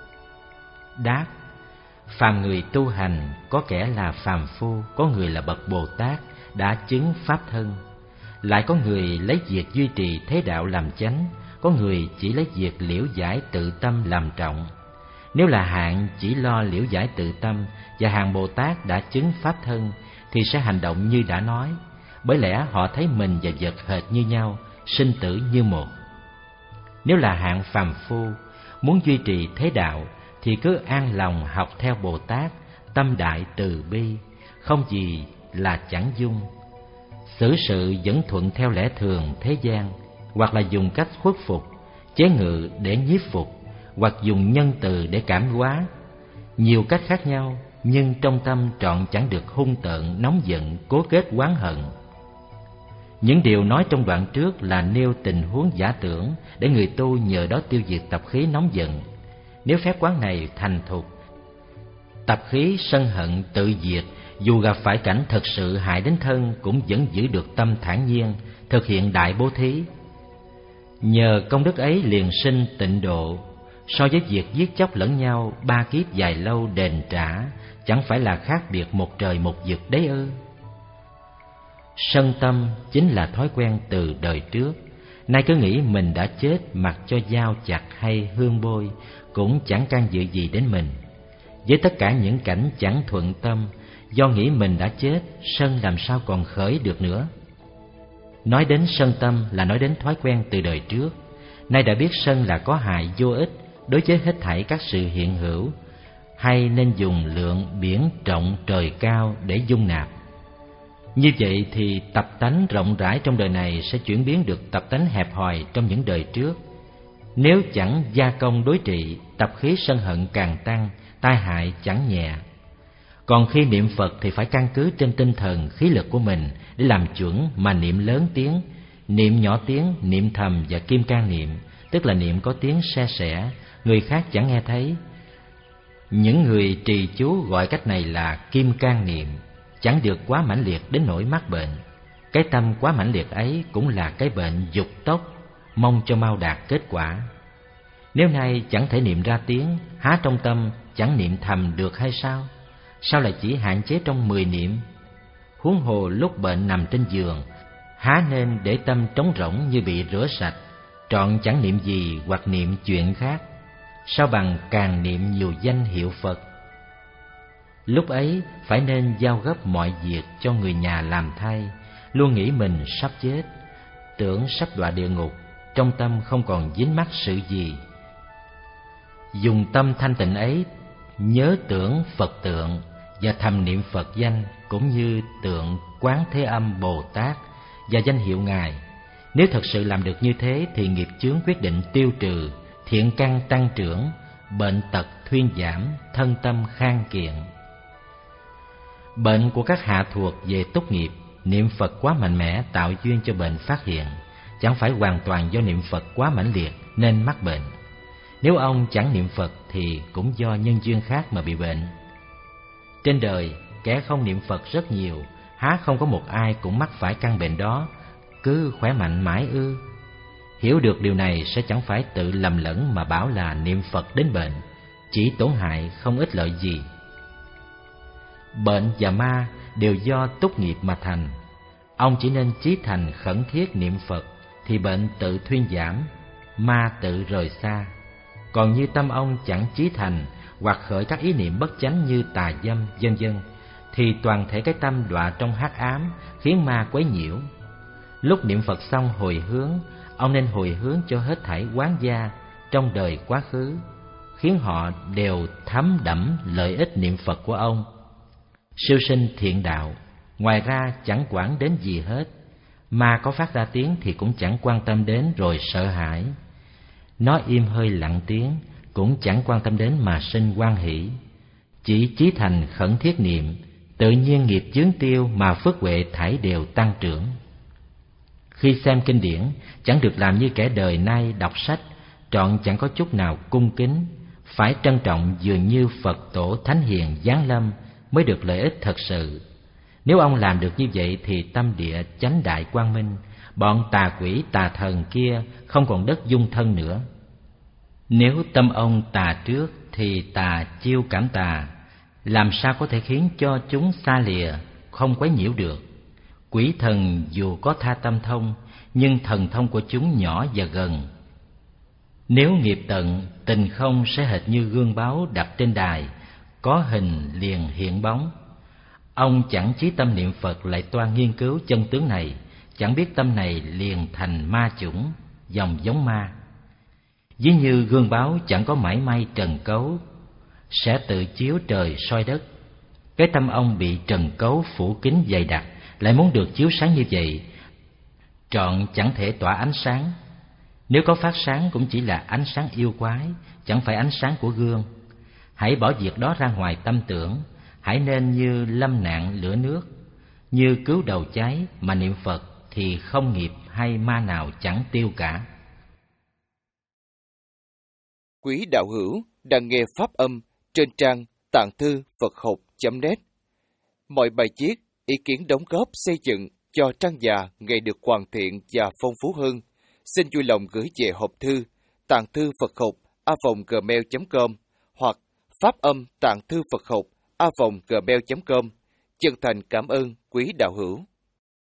Đáp: phàm người tu hành, có kẻ là phàm phu, có người là bậc Bồ Tát đã chứng pháp thân. Lại có người lấy việc duy trì thế đạo làm chánh, có người chỉ lấy việc liễu giải tự tâm làm trọng. Nếu là hạng chỉ lo liễu giải tự tâm và hàng Bồ Tát đã chứng pháp thân thì sẽ hành động như đã nói, bởi lẽ họ thấy mình và vật hệt như nhau, sinh tử như một. Nếu là hạng phàm phu, muốn duy trì thế đạo thì cứ an lòng học theo Bồ Tát, tâm đại từ bi, không gì là chẳng dung. Xử sự vẫn thuận theo lẽ thường thế gian, hoặc là dùng cách khuất phục, chế ngự để nhiếp phục, hoặc dùng nhân từ để cảm hóa. Nhiều cách khác nhau, nhưng trong tâm trọn chẳng được hung tợn, nóng giận, cố kết oán hận. Những điều nói trong đoạn trước là nêu tình huống giả tưởng để người tu nhờ đó tiêu diệt tập khí nóng giận. Nếu phép quán này thành thục, tập khí sân hận tự diệt, dù gặp phải cảnh thật sự hại đến thân cũng vẫn giữ được tâm thản nhiên, thực hiện đại bố thí. Nhờ công đức ấy liền sinh tịnh độ, so với việc giết chóc lẫn nhau ba kiếp dài lâu đền trả, chẳng phải là khác biệt một trời một vực đấy ư? Sân tâm chính là thói quen từ đời trước, nay cứ nghĩ mình đã chết, mặc cho dao chặt hay hương bôi cũng chẳng can dự gì đến mình. Với tất cả những cảnh chẳng thuận tâm, do nghĩ mình đã chết, sân làm sao còn khởi được nữa. Nói đến sân tâm là nói đến thói quen từ đời trước, nay đã biết sân là có hại vô ích đối với hết thảy các sự hiện hữu, hay nên dùng lượng biển trọng trời cao để dung nạp. Như vậy thì tập tánh rộng rãi trong đời này sẽ chuyển biến được tập tánh hẹp hòi trong những đời trước. Nếu chẳng gia công đối trị, tập khí sân hận càng tăng, tai hại chẳng nhẹ. Còn khi niệm Phật thì phải căn cứ trên tinh thần khí lực của mình để làm chuẩn mà niệm lớn tiếng, niệm nhỏ tiếng, niệm thầm và kim cang niệm, tức là niệm có tiếng se sẻ, người khác chẳng nghe thấy. Những người trì chú gọi cách này là kim cang niệm, chẳng được quá mãnh liệt đến nỗi mắc bệnh. Cái tâm quá mãnh liệt ấy cũng là cái bệnh dục tốc, mong cho mau đạt kết quả. Nếu nay chẳng thể niệm ra tiếng, há trong tâm chẳng niệm thầm được hay sao? Sao lại chỉ hạn chế trong mười niệm? Huống hồ lúc bệnh nằm trên giường, Há nên để tâm trống rỗng như bị rửa sạch, trọn chẳng niệm gì hoặc niệm chuyện khác, sao bằng càng niệm nhiều danh hiệu Phật. Lúc ấy phải nên giao gấp mọi việc cho người nhà làm thay, luôn nghĩ mình sắp chết, tưởng sắp đọa địa ngục, trong tâm không còn dính mắc sự gì. Dùng tâm thanh tịnh ấy nhớ tưởng Phật tượng và thầm niệm Phật danh, cũng như tượng Quán Thế Âm Bồ Tát và danh hiệu Ngài. Nếu thật sự làm được như thế thì nghiệp chướng quyết định tiêu trừ, thiện căn tăng trưởng, bệnh tật thuyên giảm, thân tâm khang kiện. Bệnh của các hạ thuộc về túc nghiệp, niệm Phật quá mạnh mẽ tạo duyên cho bệnh phát hiện, chẳng phải hoàn toàn do niệm Phật quá mãnh liệt nên mắc bệnh. Nếu ông chẳng niệm Phật thì cũng do nhân duyên khác mà bị bệnh. Trên đời, kẻ không niệm Phật rất nhiều, há không có một ai cũng mắc phải căn bệnh đó, cứ khỏe mạnh mãi ư? Hiểu được điều này sẽ chẳng phải tự lầm lẫn mà bảo là niệm Phật đến bệnh, chỉ tổn hại không ích lợi gì. Bệnh và ma đều do túc nghiệp mà thành. Ông chỉ nên chí thành khẩn thiết niệm Phật thì bệnh tự thuyên giảm, ma tự rời xa. Còn như tâm ông chẳng chí thành hoặc khởi các ý niệm bất chánh như tà dâm vân vân thì toàn thể cái tâm đọa trong hắc ám, khiến ma quấy nhiễu. Lúc niệm Phật xong hồi hướng, ông nên hồi hướng cho hết thảy oán gia trong đời quá khứ, khiến họ đều thấm đẫm lợi ích niệm Phật của ông. Siêu sinh thiện đạo, ngoài ra chẳng quản đến gì hết. Ma có phát ra tiếng thì cũng chẳng quan tâm đến rồi sợ hãi. Nó im hơi lặng tiếng cũng chẳng quan tâm đến mà sinh hoan hỷ. Chỉ chí thành khẩn thiết niệm, tự nhiên nghiệp chướng tiêu mà phước huệ thảy đều tăng trưởng. Khi xem kinh điển, chẳng được làm như kẻ đời nay đọc sách, trọn chẳng có chút nào cung kính, phải trân trọng dường như Phật tổ thánh hiền giáng lâm mới được lợi ích thật sự. Nếu ông làm được như vậy thì tâm địa chánh đại quang minh, bọn tà quỷ tà thần kia không còn đất dung thân nữa. Nếu tâm ông tà trước thì tà chiêu cảm tà, làm sao có thể khiến cho chúng xa lìa, không quấy nhiễu được. Quỷ thần dù có tha tâm thông, nhưng thần thông của chúng nhỏ và gần. Nếu nghiệp tận, tình không sẽ hệt như gương báo đặt trên đài, có hình liền hiện bóng. Ông chẳng chí tâm niệm Phật lại toan nghiên cứu chân tướng này, chẳng biết tâm này liền thành ma chủng, dòng giống ma. Ví như gương báo chẳng có mảy may trần cấu, sẽ tự chiếu trời soi đất. Cái tâm ông bị trần cấu phủ kín dày đặc, lại muốn được chiếu sáng như vậy, trọn chẳng thể tỏa ánh sáng. Nếu có phát sáng cũng chỉ là ánh sáng yêu quái, chẳng phải ánh sáng của gương. Hãy bỏ việc đó ra ngoài tâm tưởng, hãy nên như lâm nạn lửa nước, như cứu đầu cháy mà niệm Phật thì không nghiệp hay ma nào chẳng tiêu cả. Quý đạo hữu đang nghe pháp âm trên trang tạng thư Phật học chấm net. Mọi bài viết, ý kiến đóng góp xây dựng cho trang già ngày được hoàn thiện và phong phú hơn, xin vui lòng gửi về hộp thư tạng thư Phật học a vòng gmail chấm com hoặc pháp âm tạng thư Phật học a vòng gmail chấm com. Chân thành cảm ơn quý đạo hữu.